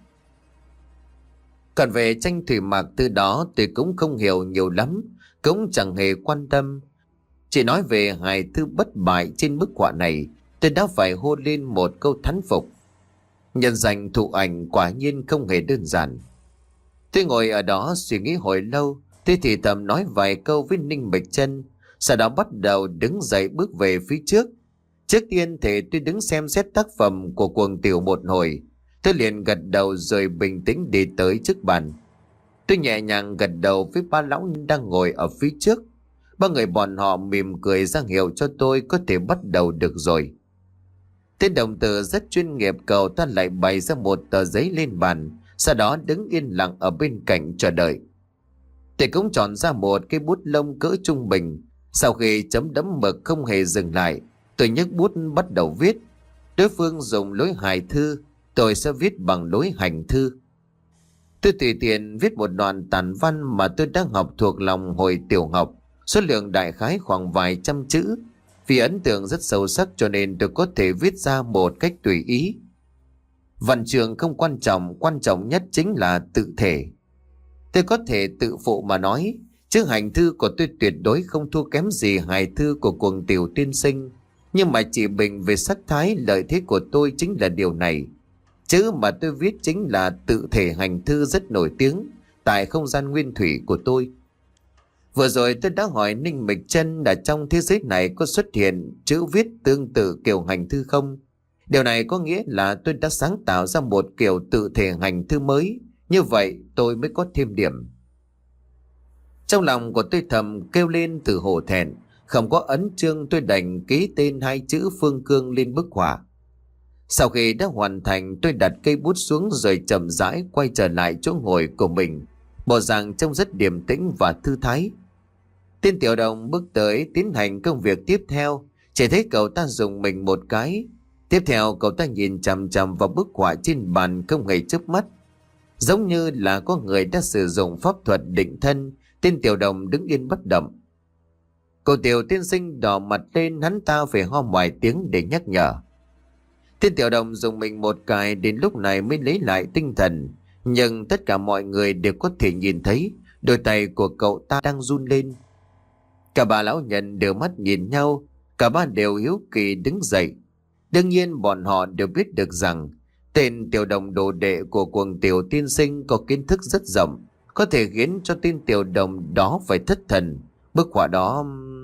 Speaker 1: Còn về tranh thủy mặc từ đó tôi cũng không hiểu nhiều lắm, cũng chẳng hề quan tâm. Chỉ nói về hài thư bất bại trên bức họa này, tôi đã phải hô lên một câu thán phục. Nhân danh thụ ảnh quả nhiên không hề đơn giản. Tôi ngồi ở đó suy nghĩ hồi lâu, tôi thì thầm nói vài câu với Ninh Bạch Chân, sau đó bắt đầu đứng dậy bước về phía trước. Trước tiên thì tôi đứng xem xét tác phẩm của cuồng tiểu một hồi. Tôi liền gật đầu rồi bình tĩnh đi tới trước bàn. Tôi nhẹ nhàng gật đầu với ba lão đang ngồi ở phía trước. Ba người bọn họ mỉm cười ra hiệu cho tôi có thể bắt đầu được rồi. Tên đồng tử rất chuyên nghiệp, cậu ta lại bày ra một tờ giấy lên bàn, sau đó đứng yên lặng ở bên cạnh chờ đợi. Tôi cũng chọn ra một cái bút lông cỡ trung bình. Sau khi chấm đẫm mực không hề dừng lại, tôi nhấc bút bắt đầu viết. Đối phương dùng lối hài thư, tôi sẽ viết bằng lối hành thư. Tôi tùy tiện viết một đoạn tản văn mà tôi đang học thuộc lòng hồi tiểu học, số lượng đại khái khoảng vài trăm chữ. Vì ấn tượng rất sâu sắc cho nên tôi có thể viết ra một cách tùy ý. Văn chương không quan trọng, quan trọng nhất chính là tự thể. Tôi có thể tự phụ mà nói, chứ hành thư của tôi tuyệt đối không thua kém gì hài thư của cuồng tiểu tiên sinh. Nhưng mà chỉ bình về sắc thái, lợi thế của tôi chính là điều này. Chữ mà tôi viết chính là tự thể hành thư rất nổi tiếng tại không gian nguyên thủy của tôi. Vừa rồi tôi đã hỏi Ninh Mịch Chân là trong thế giới này có xuất hiện chữ viết tương tự kiểu hành thư không? Điều này có nghĩa là tôi đã sáng tạo ra một kiểu tự thể hành thư mới. Như vậy tôi mới có thêm điểm. Trong lòng của tôi thầm kêu lên từ hổ thẹn. Không có ấn chương, tôi đành ký tên hai chữ Phương Cương lên bức họa. Sau khi đã hoàn thành, tôi đặt cây bút xuống rồi chậm rãi quay trở lại chỗ ngồi của mình. Bộ dạng trông rất điềm tĩnh và thư thái. Tên Tiểu Đồng bước tới tiến hành công việc tiếp theo. Chỉ thấy cậu ta dùng mình một cái. Tiếp theo cậu ta nhìn chằm chằm vào bức họa trên bàn không hề chớp mắt. Giống như là có người đã sử dụng pháp thuật định thân. Tên Tiểu Đồng đứng yên bất động. Cậu Tiểu tiên sinh đỏ mặt lên, hắn ta phải ho vài tiếng để nhắc nhở. Tên Tiểu Đồng dùng mình một cái, đến lúc này mới lấy lại tinh thần. Nhưng tất cả mọi người đều có thể nhìn thấy đôi tay của cậu ta đang run lên. Cả ba lão nhân đều mắt nhìn nhau. Cả ba đều hiếu kỳ đứng dậy. Đương nhiên bọn họ đều biết được rằng tên Tiểu Đồng đồ đệ của Cuồng Tiểu tiên sinh có kiến thức rất rộng, có thể khiến cho tên Tiểu Đồng đó phải thất thần. Bức họa đó...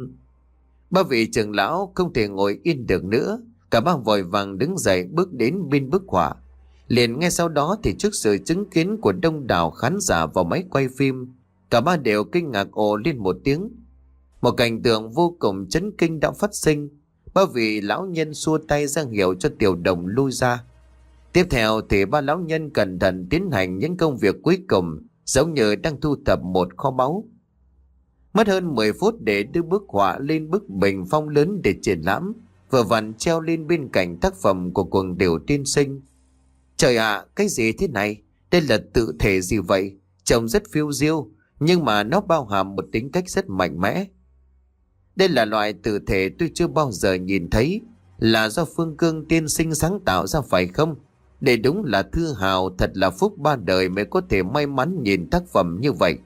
Speaker 1: Ba vị trưởng lão không thể ngồi yên được nữa. Cả ba vội vàng đứng dậy bước đến bên bức họa. Liền ngay sau đó thì trước sự chứng kiến của đông đảo khán giả vào máy quay phim, cả ba đều kinh ngạc ồ lên một tiếng. Một cảnh tượng vô cùng chấn kinh đã phát sinh. Ba vị lão nhân xua tay ra hiệu cho Tiểu Đồng lui ra. Tiếp theo thì ba lão nhân cẩn thận tiến hành những công việc cuối cùng, giống như đang thu thập một kho báu. Mất hơn mười phút để đưa bức họa lên bức bình phong lớn để triển lãm, vừa vặn treo lên bên cạnh tác phẩm của Cuồng Tiểu tiên sinh. Trời ạ, cái gì thế này? Đây là tự thể gì vậy? Trông rất phiêu diêu, nhưng mà nó bao hàm một tính cách rất mạnh mẽ. Đây là loại tự thể tôi chưa bao giờ nhìn thấy. Là do Phương Cương tiên sinh sáng tạo ra phải không? Để đúng là thư hào, thật là phúc ba đời mới có thể may mắn nhìn tác phẩm như vậy.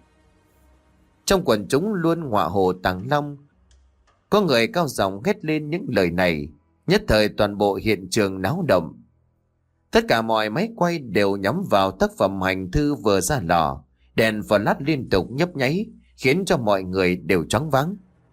Speaker 1: Trong quần chúng luôn họa hồ Tàng Long, có người cao giọng hét lên những lời này. Nhất thời toàn bộ hiện trường náo động. Tất cả mọi máy quay đều nhắm vào tác phẩm hành thư vừa ra lò. Đèn flash liên tục nhấp nháy, khiến cho mọi người đều choáng váng.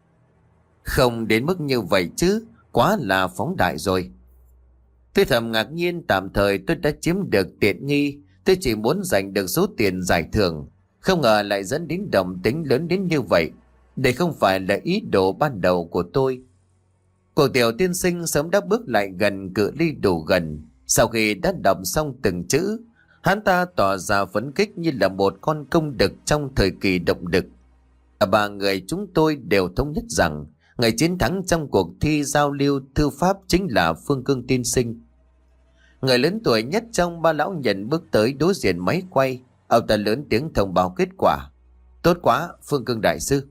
Speaker 1: Không đến mức như vậy chứ, quá là phóng đại rồi. Tôi thầm ngạc nhiên, tạm thời tôi đã chiếm được tiện nghi. Tôi chỉ muốn giành được số tiền giải thưởng, không ngờ lại dẫn đến động tính lớn đến như vậy. Đây không phải là ý đồ ban đầu của tôi. Cô Tiểu tiên sinh sớm đã bước lại gần, cự ly đủ gần. Sau khi đã đọc xong từng chữ, hắn ta tỏ ra phấn khích như là một con công đực trong thời kỳ động đực. Cả ba người chúng tôi đều thống nhất rằng người chiến thắng trong cuộc thi giao lưu thư pháp chính là Phương Cương tiên sinh. Người lớn tuổi nhất trong ba lão nhân bước tới đối diện máy quay. Ông ta lớn tiếng thông báo kết quả. Tốt quá, Phương Cương đại sư.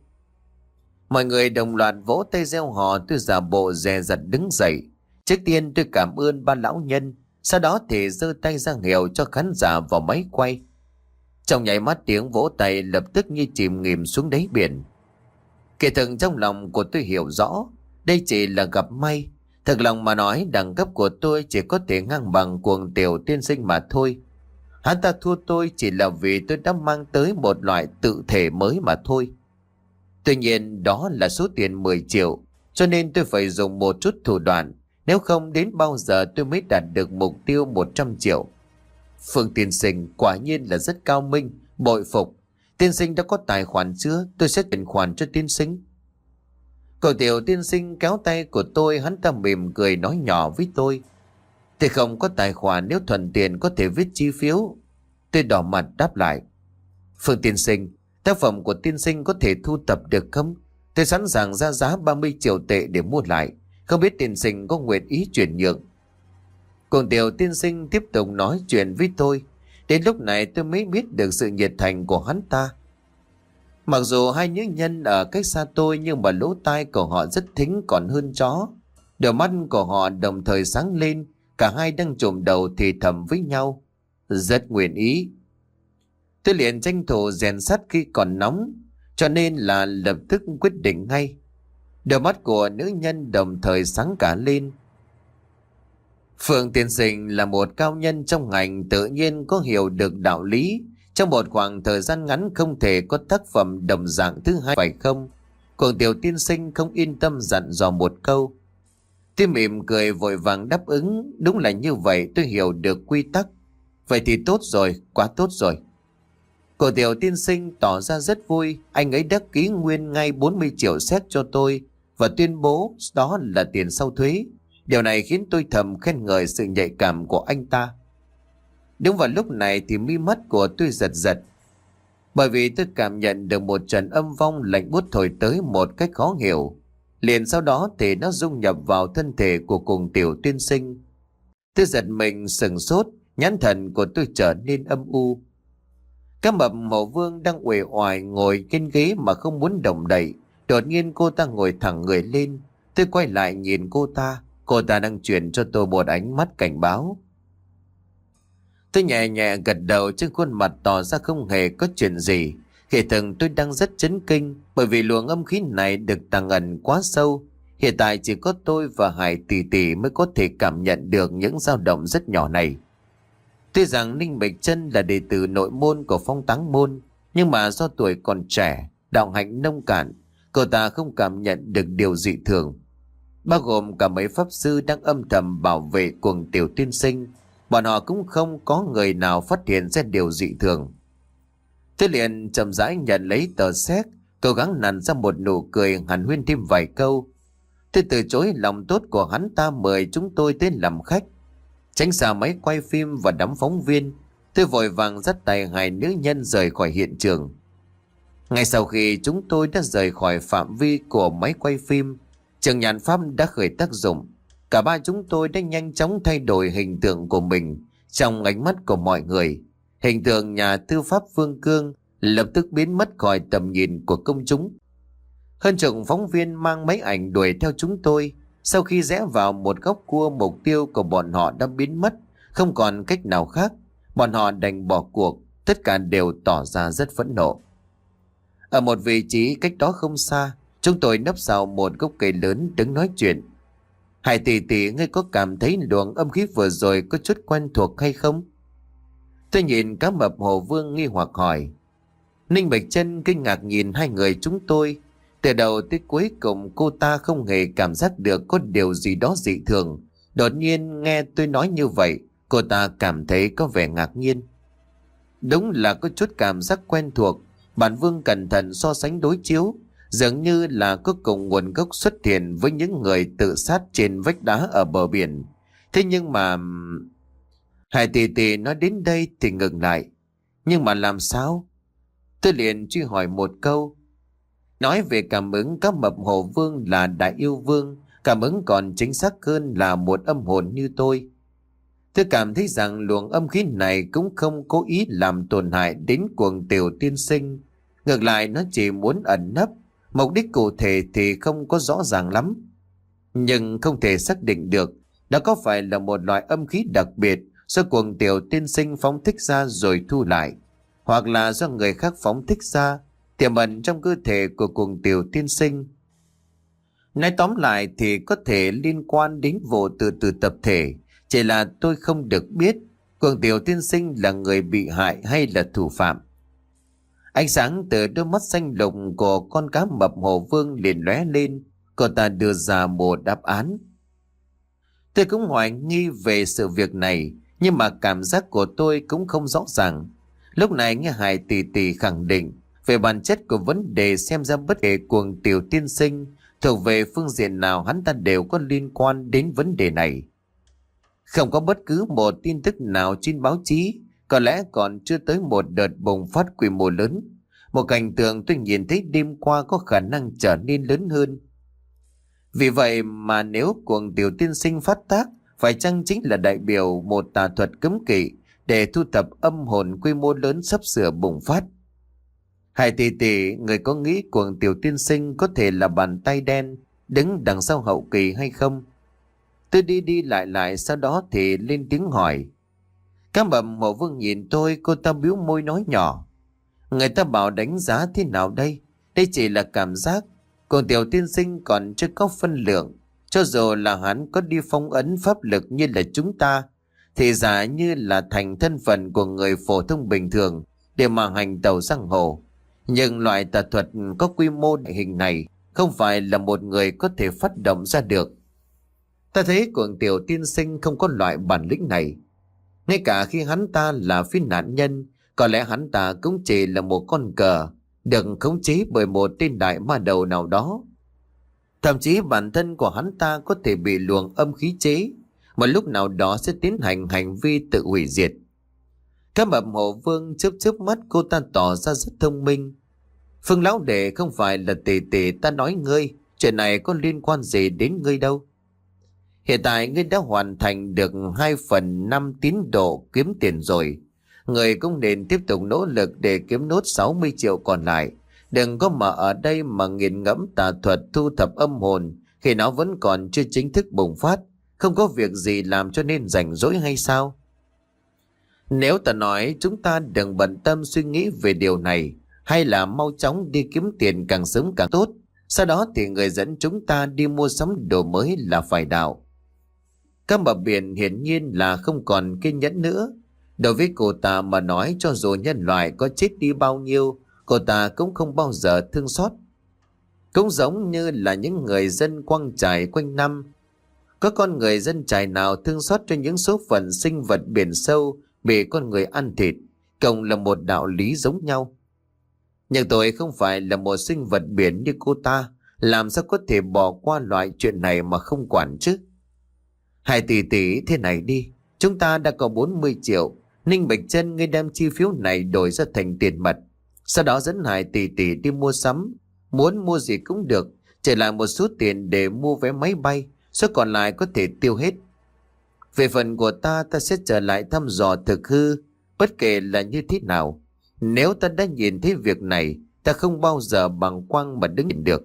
Speaker 1: Mọi người đồng loạt vỗ tay reo hò. Tôi giả bộ dè dặt đứng dậy. Trước tiên tôi cảm ơn ba lão nhân, sau đó thì giơ tay ra hiệu cho khán giả vào máy quay. Trong nháy mắt tiếng vỗ tay lập tức như chìm nghỉm xuống đáy biển. Kỳ thực trong lòng của tôi hiểu rõ, đây chỉ là gặp may. Thật lòng mà nói, đẳng cấp của tôi chỉ có thể ngang bằng Cuồng Tiểu tiên sinh mà thôi. Hắn ta thua tôi chỉ là vì tôi đã mang tới một loại tự thể mới mà thôi. Tuy nhiên đó là số tiền mười triệu, cho nên tôi phải dùng một chút thủ đoạn. Nếu không đến bao giờ tôi mới đạt được mục tiêu một trăm triệu. Phương tiên sinh quả nhiên là rất cao minh, bội phục. Tiên sinh đã có tài khoản chưa? Tôi sẽ chuyển khoản cho tiên sinh. Cậu Tiểu tiên sinh kéo tay của tôi, hắn ta mỉm cười nói nhỏ với tôi. Thì không có tài khoản, nếu thuận tiện có thể viết chi phiếu. Tôi đỏ mặt đáp lại. Phương tiên sinh, tác phẩm của tiên sinh có thể thu tập được không? Tôi sẵn sàng ra giá ba mươi triệu tệ để mua lại. Không biết tiên sinh có nguyện ý chuyển nhượng. Cuồng Tiểu tiên sinh tiếp tục nói chuyện với tôi. Đến lúc này tôi mới biết được sự nhiệt thành của hắn ta. Mặc dù hai nữ nhân ở cách xa tôi, nhưng mà lỗ tai của họ rất thính còn hơn chó. Đôi mắt của họ đồng thời sáng lên. Cả hai đang trồm đầu thì thầm với nhau. Rất nguyện ý. Tôi liền tranh thủ rèn sắt khi còn nóng, cho nên là lập tức quyết định ngay. Đôi mắt của nữ nhân đồng thời sáng cả lên. Phương tiên sinh là một cao nhân trong ngành, tự nhiên có hiểu được đạo lý. Trong một khoảng thời gian ngắn không thể có tác phẩm đồng dạng thứ hai phải không? Cuồng tiểu tiên sinh không yên tâm dặn dò một câu. Tôi mỉm cười vội vàng đáp ứng. Đúng là như vậy, tôi hiểu được quy tắc. Vậy thì tốt rồi, quá tốt rồi. Cuồng tiểu tiên sinh tỏ ra rất vui. Anh ấy đắc ký nguyên ngay bốn mươi triệu séc cho tôi và tuyên bố đó là tiền sau thuế. Điều này khiến tôi thầm khen ngợi sự nhạy cảm của anh ta. Đúng vào lúc này thì mi mắt của tôi giật giật, bởi vì tôi cảm nhận được một trận âm phong lạnh buốt thổi tới một cách khó hiểu. Liền sau đó thì nó dung nhập vào thân thể của cùng tiểu tiên sinh. Tôi giật mình sừng sốt, nhãn thần của tôi trở nên âm u. Cá mập Hổ Vương đang uể oải ngồi trên ghế mà không muốn động đậy. Đột nhiên cô ta ngồi thẳng người lên. Tôi quay lại nhìn cô ta. Cô ta đang truyền cho tôi một ánh mắt cảnh báo. Tôi nhẹ nhẹ gật đầu, trên khuôn mặt tỏ ra không hề có chuyện gì. Khi thường tôi đang rất chấn kinh, bởi vì luồng âm khí này được tàng ẩn quá sâu. Hiện tại chỉ có tôi và Hải tỷ tỷ mới có thể cảm nhận được những dao động rất nhỏ này. Tuy rằng Ninh Bạch Chân là đệ tử nội môn của Phong Táng môn, nhưng mà do tuổi còn trẻ, đạo hạnh nông cạn, cô ta không cảm nhận được điều dị thường. Bao gồm cả mấy pháp sư đang âm thầm bảo vệ cuồng tiểu tiên sinh, bọn họ cũng không có người nào phát hiện ra điều dị thường. Tôi liền chậm rãi nhận lấy tờ séc, cố gắng nặn ra một nụ cười hàn huyên thêm vài câu. Tôi từ chối lòng tốt của hắn ta mời chúng tôi đến làm khách. Tránh xa máy quay phim và đám phóng viên, tôi vội vàng dắt tay hai nữ nhân rời khỏi hiện trường. Ngay sau khi chúng tôi đã rời khỏi phạm vi của máy quay phim, trường nhãn pháp đã khởi tác dụng. Cả ba chúng tôi đã nhanh chóng thay đổi hình tượng của mình trong ánh mắt của mọi người. Hình tượng nhà tư pháp Vương Cương lập tức biến mất khỏi tầm nhìn của công chúng. Hơn chục phóng viên mang máy ảnh đuổi theo chúng tôi. Sau khi rẽ vào một góc cua, mục tiêu của bọn họ đã biến mất. Không còn cách nào khác, bọn họ đành bỏ cuộc. Tất cả đều tỏ ra rất phẫn nộ. Ở một vị trí cách đó không xa, chúng tôi nấp sau một gốc cây lớn đứng nói chuyện. Hải tỷ tỷ, ngươi có cảm thấy luồng âm khí vừa rồi có chút quen thuộc hay không? Tôi nhìn Cá mập Hổ Vương nghi hoặc hỏi. Ninh Bạch Chân kinh ngạc nhìn hai người chúng tôi. Từ đầu tới cuối cùng cô ta không hề cảm giác được có điều gì đó dị thường. Đột nhiên nghe tôi nói như vậy, cô ta cảm thấy có vẻ ngạc nhiên. Đúng là có chút cảm giác quen thuộc. Bản Vương cẩn thận so sánh đối chiếu, dường như là có cùng nguồn gốc xuất hiện với những người tự sát trên vách đá ở bờ biển. Thế nhưng mà... Hải tỷ tỷ nói đến đây thì ngừng lại. Nhưng mà làm sao? Tôi liền truy hỏi một câu. Nói về cảm ứng, Cá mập Hổ Vương là đại yêu vương, cảm ứng còn chính xác hơn là một âm hồn như tôi. Tôi cảm thấy rằng luồng âm khí này cũng không cố ý làm tổn hại đến cuồng tiểu tiên sinh. Ngược lại nó chỉ muốn ẩn nấp, mục đích cụ thể thì không có rõ ràng lắm. Nhưng không thể xác định được đó có phải là một loại âm khí đặc biệt do cuồng tiểu tiên sinh phóng thích ra rồi thu lại, hoặc là do người khác phóng thích ra, tiềm ẩn trong cơ thể của cuồng tiểu tiên sinh. Nói tóm lại thì có thể liên quan đến vụ tự tử tập thể, chỉ là tôi không được biết cuồng tiểu tiên sinh là người bị hại hay là thủ phạm. Ánh sáng từ đôi mắt xanh lục của con cá mập Hổ Vương liền lóe lên, cô ta đưa ra một đáp án. Tôi cũng hoài nghi về sự việc này, nhưng mà cảm giác của tôi cũng không rõ ràng. Lúc này nghe Hải tỷ tỷ khẳng định về bản chất của vấn đề, xem ra bất kể cuồng tiểu tiên sinh thuộc về phương diện nào, hắn ta đều có liên quan đến vấn đề này. Không có bất cứ một tin tức nào trên báo chí, có lẽ còn chưa tới một đợt bùng phát quy mô lớn. Một cảnh tượng tôi nhìn thấy đêm qua có khả năng trở nên lớn hơn. Vì vậy mà nếu cuồng tiểu tiên sinh phát tác, phải chăng chính là đại biểu một tà thuật cấm kỵ để thu thập âm hồn quy mô lớn sắp sửa bùng phát? Hải tỷ tỷ, người có nghĩ cuồng tiểu tiên sinh có thể là bàn tay đen đứng đằng sau hậu kỳ hay không? Tôi đi đi lại lại, sau đó thì lên tiếng hỏi. Cá mập Hổ Vương nhìn tôi, cô ta bĩu môi nói nhỏ. Người ta bảo đánh giá thế nào đây? Đây chỉ là cảm giác. Cuồng tiểu tiên sinh còn chưa có phân lượng. Cho dù là hắn có đi phong ấn pháp lực như là chúng ta, thì giả như là thành thân phận của người phổ thông bình thường để mà hành tẩu giang hồ. Nhưng loại tà thuật có quy mô đại hình này không phải là một người có thể phát động ra được. Ta thấy Cuồng Tiểu tiên sinh không có loại bản lĩnh này. Ngay cả khi hắn ta là phi nạn nhân, có lẽ hắn ta cũng chỉ là một con cờ được khống chế bởi một tên đại ma đầu nào đó. Thậm chí bản thân của hắn ta có thể bị luồng âm khí chế, một lúc nào đó sẽ tiến hành hành vi tự hủy diệt. Các bậc hộ vương chớp chớp mắt, cô ta tỏ ra rất thông minh. Phương lão đệ, không phải là tỷ tỷ ta nói ngươi, chuyện này có liên quan gì đến ngươi đâu. Hiện tại ngươi đã hoàn thành được hai phần năm tín độ kiếm tiền rồi. Ngươi cũng nên tiếp tục nỗ lực để kiếm nốt sáu mươi triệu còn lại. Đừng có mà ở đây mà nghiền ngẫm tà thuật thu thập âm hồn khi nó vẫn còn chưa chính thức bùng phát. Không có việc gì làm cho nên rảnh rỗi hay sao? Nếu ta nói chúng ta đừng bận tâm suy nghĩ về điều này, hay là mau chóng đi kiếm tiền càng sớm càng tốt, sau đó thì người dẫn chúng ta đi mua sắm đồ mới là phải đạo. Các bậc biển hiển nhiên là không còn kiên nhẫn nữa. Đối với cô ta mà nói, cho dù nhân loại có chết đi bao nhiêu, cô ta cũng không bao giờ thương xót. Cũng giống như là những người dân quăng trải quanh năm. Có con người dân trải nào thương xót cho những số phận sinh vật biển sâu bị con người ăn thịt, cộng là một đạo lý giống nhau. Nhưng tôi không phải là một sinh vật biển như cô ta, làm sao có thể bỏ qua loại chuyện này mà không quản chứ? Hai tỷ tỷ, thế này đi, chúng ta đã có bốn mươi triệu, Ninh Bạch Chân ngươi đem chi phiếu này đổi ra thành tiền mặt, sau đó dẫn Hải tỷ tỷ đi mua sắm, muốn mua gì cũng được, trả lại một số tiền để mua vé máy bay, số còn lại có thể tiêu hết. Về phần của ta, ta sẽ trở lại thăm dò thực hư, bất kể là như thế nào. Nếu ta đã nhìn thấy việc này, ta không bao giờ bằng quang mà đứng nhìn được.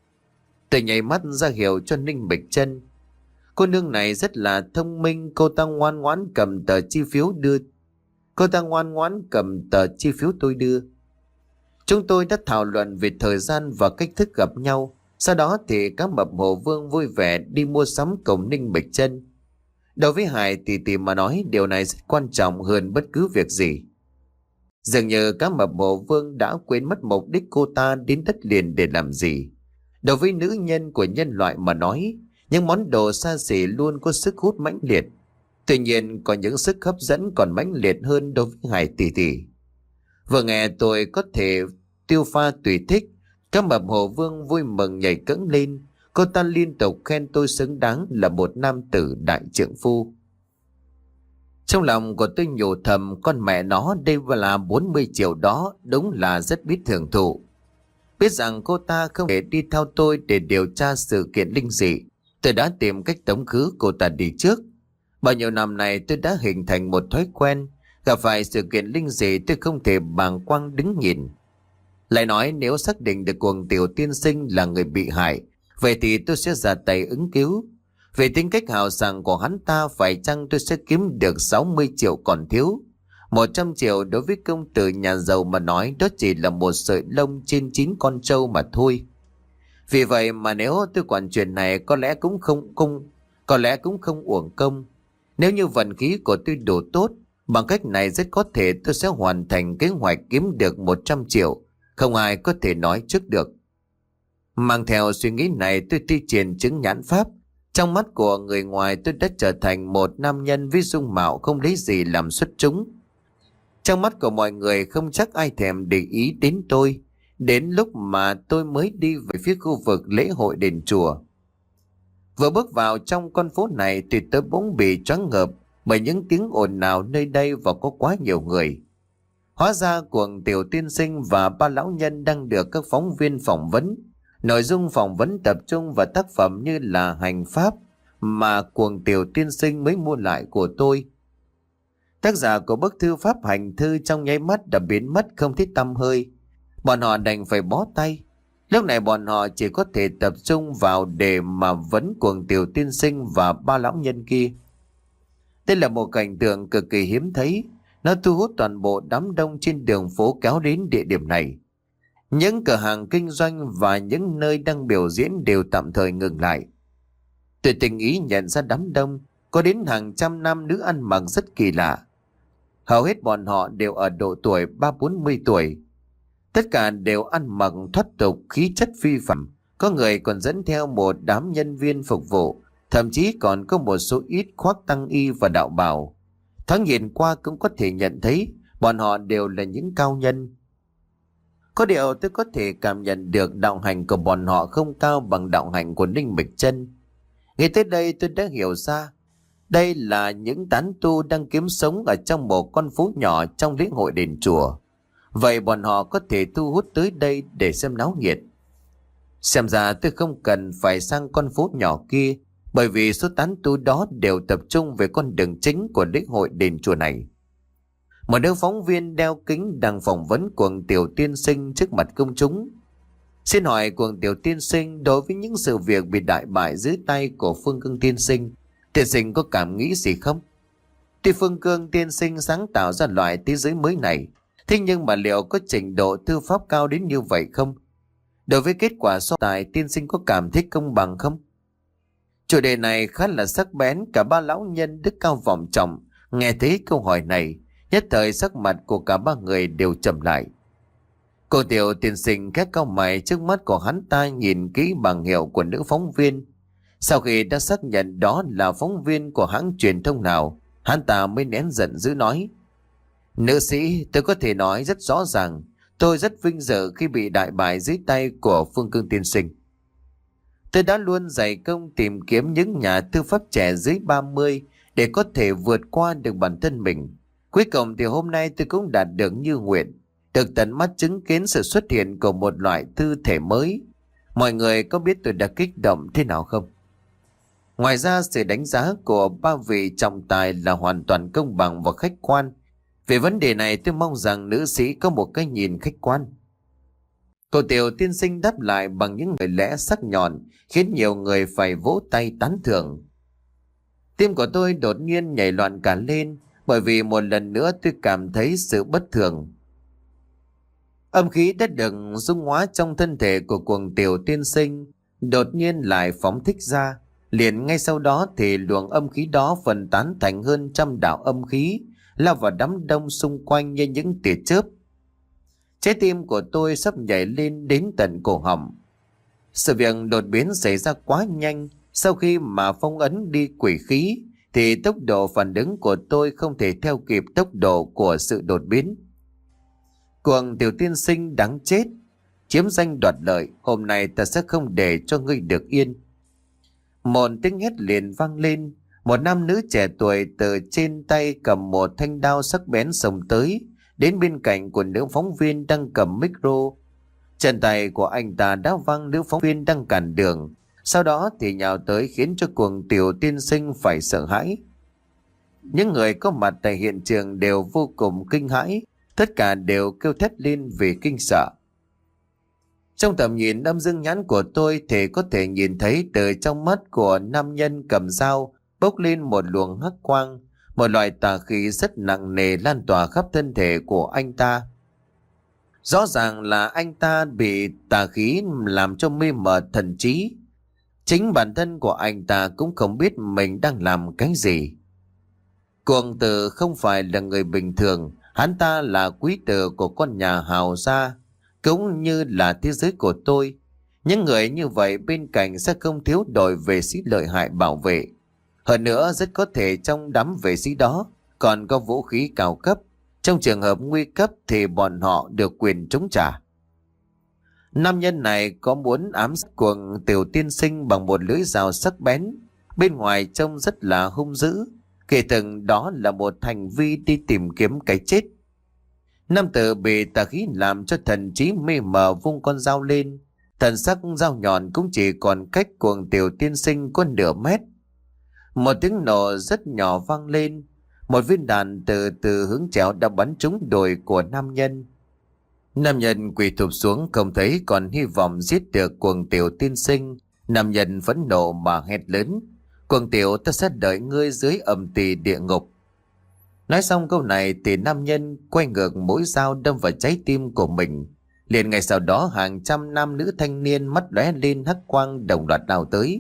Speaker 1: Tôi nhảy mắt ra hiệu cho Ninh Bạch Chân. Cô nương này rất là thông minh, cô ta ngoan ngoãn cầm tờ chi phiếu đưa. Cô ta ngoan ngoãn cầm tờ chi phiếu tôi đưa. Chúng tôi đã thảo luận về thời gian và cách thức gặp nhau. Sau đó thì các bậc hộ vương vui vẻ đi mua sắm cùng Ninh Bạch Chân. Đối với Hải tỷ tỷ mà nói, điều này rất quan trọng hơn bất cứ việc gì. Dường như các bậc hộ vương đã quên mất mục đích cô ta đến đất liền để làm gì. Đối với nữ nhân của nhân loại mà nói, những món đồ xa xỉ luôn có sức hút mãnh liệt. Tuy nhiên có những sức hấp dẫn còn mãnh liệt hơn đối với Hải tỷ tỷ. Vừa nghe tôi có thể tiêu pha tùy thích, các bậc hộ vương vui mừng nhảy cẫng lên. Cô ta liên tục khen tôi xứng đáng là một nam tử đại trượng phu. Trong lòng của tôi nhủ thầm, con mẹ nó, đây là bốn mươi triệu đó, đúng là rất biết thưởng thụ. Biết rằng cô ta không thể đi theo tôi để điều tra sự kiện linh dị, tôi đã tìm cách tống khứ cô ta đi trước. Bao nhiêu năm này tôi đã hình thành một thói quen, gặp phải sự kiện linh dị tôi không thể bàng quang đứng nhìn. Lại nói nếu xác định được Cuồng Tiểu tiên sinh là người bị hại, vậy thì tôi sẽ ra tay ứng cứu. Về tính cách hào sảng của hắn ta, phải chăng tôi sẽ kiếm được sáu mươi triệu còn thiếu. một trăm triệu đối với công tử nhà giàu mà nói, đó chỉ là một sợi lông trên chín con trâu mà thôi. Vì vậy mà nếu tôi quản chuyện này, có lẽ cũng không công, có lẽ cũng không uổng công. Nếu như vận khí của tôi đủ tốt, bằng cách này rất có thể tôi sẽ hoàn thành kế hoạch kiếm được một trăm triệu, không ai có thể nói trước được. Mang theo suy nghĩ này, tôi thi triển chứng nhãn pháp. Trong mắt của người ngoài, tôi đã trở thành một nam nhân với dung mạo không lấy gì làm xuất chúng. Trong mắt của mọi người không chắc ai thèm để ý đến tôi. Đến lúc mà tôi mới đi về phía khu vực lễ hội đền chùa. Vừa bước vào trong con phố này thì tôi bỗng bị choáng ngợp bởi những tiếng ồn ào nơi đây và có quá nhiều người. Hóa ra Cuồng Tiểu tiên sinh và ba lão nhân đang được các phóng viên phỏng vấn. Nội dung phỏng vấn tập trung vào tác phẩm như là hành pháp mà Cuồng Tiểu tiên sinh mới mua lại của tôi. Tác giả của bức thư pháp hành thư trong nháy mắt đã biến mất không thấy tăm hơi. Bọn họ đành phải bó tay. Lúc này bọn họ chỉ có thể tập trung vào để mà vấn Cuồng Tiểu tiên sinh và ba lão nhân kia. Đây là một cảnh tượng cực kỳ hiếm thấy. Nó thu hút toàn bộ đám đông trên đường phố kéo đến địa điểm này. Những cửa hàng kinh doanh và những nơi đang biểu diễn đều tạm thời ngừng lại. Tôi tình ý nhận ra đám đông có đến hàng trăm nam nữ ăn mặc rất kỳ lạ. Hầu hết bọn họ đều ở độ tuổi ba bốn mươi tuổi. Tất cả đều ăn mặc thoát tục, khí chất phi phàm. Có người còn dẫn theo một đám nhân viên phục vụ, thậm chí còn có một số ít khoác tăng y và đạo bào. Thoáng nhìn qua cũng có thể nhận thấy bọn họ đều là những cao nhân. Có điều tôi có thể cảm nhận được đạo hành của bọn họ không cao bằng đạo hành của Ninh Mịch Chân. Ngay tới đây tôi đã hiểu ra, đây là những tán tu đang kiếm sống ở trong một con phố nhỏ trong lễ hội đền chùa. Vậy bọn họ có thể thu hút tới đây để xem náo nhiệt. Xem ra tôi không cần phải sang con phố nhỏ kia, bởi vì số tán tu đó đều tập trung về con đường chính của lễ hội đền chùa này. Một nữ phóng viên đeo kính đang phỏng vấn Cuồng Tiểu Tiên Sinh trước mặt công chúng. Xin hỏi Cuồng Tiểu Tiên Sinh, đối với những sự việc bị đại bại dưới tay của Phương Cương Tiên Sinh, Tiên Sinh có cảm nghĩ gì không? Tuy Phương Cương Tiên Sinh sáng tạo ra loại thế giới mới này, thế nhưng mà liệu có trình độ thư pháp cao đến như vậy không? Đối với kết quả so tài, Tiên Sinh có cảm thấy công bằng không? Chủ đề này khá là sắc bén, cả ba lão nhân đức cao vọng trọng nghe thấy câu hỏi này, nhất thời sắc mặt của cả ba người đều trầm lại. Cô Tiểu Tiên Sinh khẽ cau mày, trước mắt của hắn ta nhìn kỹ bảng hiệu của nữ phóng viên. Sau khi đã xác nhận đó là phóng viên của hãng truyền thông nào, hắn ta mới nén giận dữ nói: Nữ sĩ, tôi có thể nói rất rõ ràng, tôi rất vinh dự khi bị đại bại dưới tay của Phương Cương Tiên Sinh. Tôi đã luôn dày công tìm kiếm những nhà thư pháp trẻ dưới ba mươi để có thể vượt qua được bản thân mình. Cuối cùng thì hôm nay tôi cũng đạt được như nguyện, được tận mắt chứng kiến sự xuất hiện của một loại thư thể mới. Mọi người có biết tôi đã kích động thế nào không? Ngoài ra, sự đánh giá của ba vị trọng tài là hoàn toàn công bằng và khách quan. Về vấn đề này, tôi mong rằng nữ sĩ có một cái nhìn khách quan. Cô Tiểu Tiên Sinh đáp lại bằng những lời lẽ sắc nhọn, khiến nhiều người phải vỗ tay tán thưởng. Tim của tôi đột nhiên nhảy loạn cả lên, bởi vì một lần nữa tôi cảm thấy sự bất thường. Âm khí đã được dung hóa trong thân thể của Cuồng Tiểu Tiên Sinh đột nhiên lại phóng thích ra. Liền ngay sau đó thì luồng âm khí đó phân tán thành hơn trăm đạo âm khí, lao vào đám đông xung quanh như những tia chớp. Trái tim của tôi sắp nhảy lên đến tận cổ họng. Sự việc đột biến xảy ra quá nhanh. Sau khi mà phong ấn đi quỷ khí thì tốc độ phản ứng của tôi không thể theo kịp tốc độ của sự đột biến. Cuồng Tiểu Tiên Sinh đáng chết, chiếm danh đoạt lợi, hôm nay ta sẽ không để cho ngươi được yên. Một tiếng hét liền vang lên. Một nam nữ trẻ tuổi từ trên tay cầm một thanh đao sắc bén xông tới, đến bên cạnh của nữ phóng viên đang cầm micro. Chân tay của anh ta đã văng nữ phóng viên đang cản đường, sau đó thì nhào tới khiến cho Cuồng Tiểu Tiên Sinh phải sợ hãi. Những người có mặt tại hiện trường đều vô cùng kinh hãi, tất cả đều kêu thét lên vì kinh sợ. Trong tầm nhìn âm dương nhãn của tôi thì có thể nhìn thấy từ trong mắt của nam nhân cầm dao bốc lên một luồng hắc quang, một loại tà khí rất nặng nề lan tỏa khắp thân thể của anh ta. Rõ ràng là anh ta bị tà khí làm cho mê mờ thần trí. Chính bản thân của anh ta cũng không biết mình đang làm cái gì. Cuồng Tử không phải là người bình thường, hắn ta là quý tử của con nhà hào gia, cũng như là thế giới của tôi. Những người như vậy bên cạnh sẽ không thiếu đội vệ sĩ lợi hại bảo vệ. Hơn nữa rất có thể trong đám vệ sĩ đó còn có vũ khí cao cấp. Trong trường hợp nguy cấp thì bọn họ được quyền chống trả. Nam nhân này có muốn ám sát Cuồng Tiểu Tiên Sinh bằng một lưỡi dao sắc bén. Bên ngoài trông rất là hung dữ, kể từng đó là một hành vi đi tìm kiếm cái chết. Nam tử bị tà khí làm cho thần trí mê mờ vung con dao lên. Thần sắc dao nhọn cũng chỉ còn cách Cuồng Tiểu Tiên Sinh có nửa mét. Một tiếng nổ rất nhỏ vang lên. Một viên đạn từ từ hướng chéo đã bắn trúng đùi của nam nhân. Nam nhân quỳ thụp xuống, không thấy còn hy vọng giết được Cuồng Tiểu Tiên Sinh. Nam nhân phẫn nộ mà hét lớn: Cuồng Tiểu, ta sẽ đợi ngươi dưới âm tỳ địa ngục. Nói xong câu này thì nam nhân quay ngược mũi dao đâm vào trái tim của mình. Liền ngay sau đó hàng trăm nam nữ thanh niên mắt lóe lên hắc quang đồng loạt lao tới.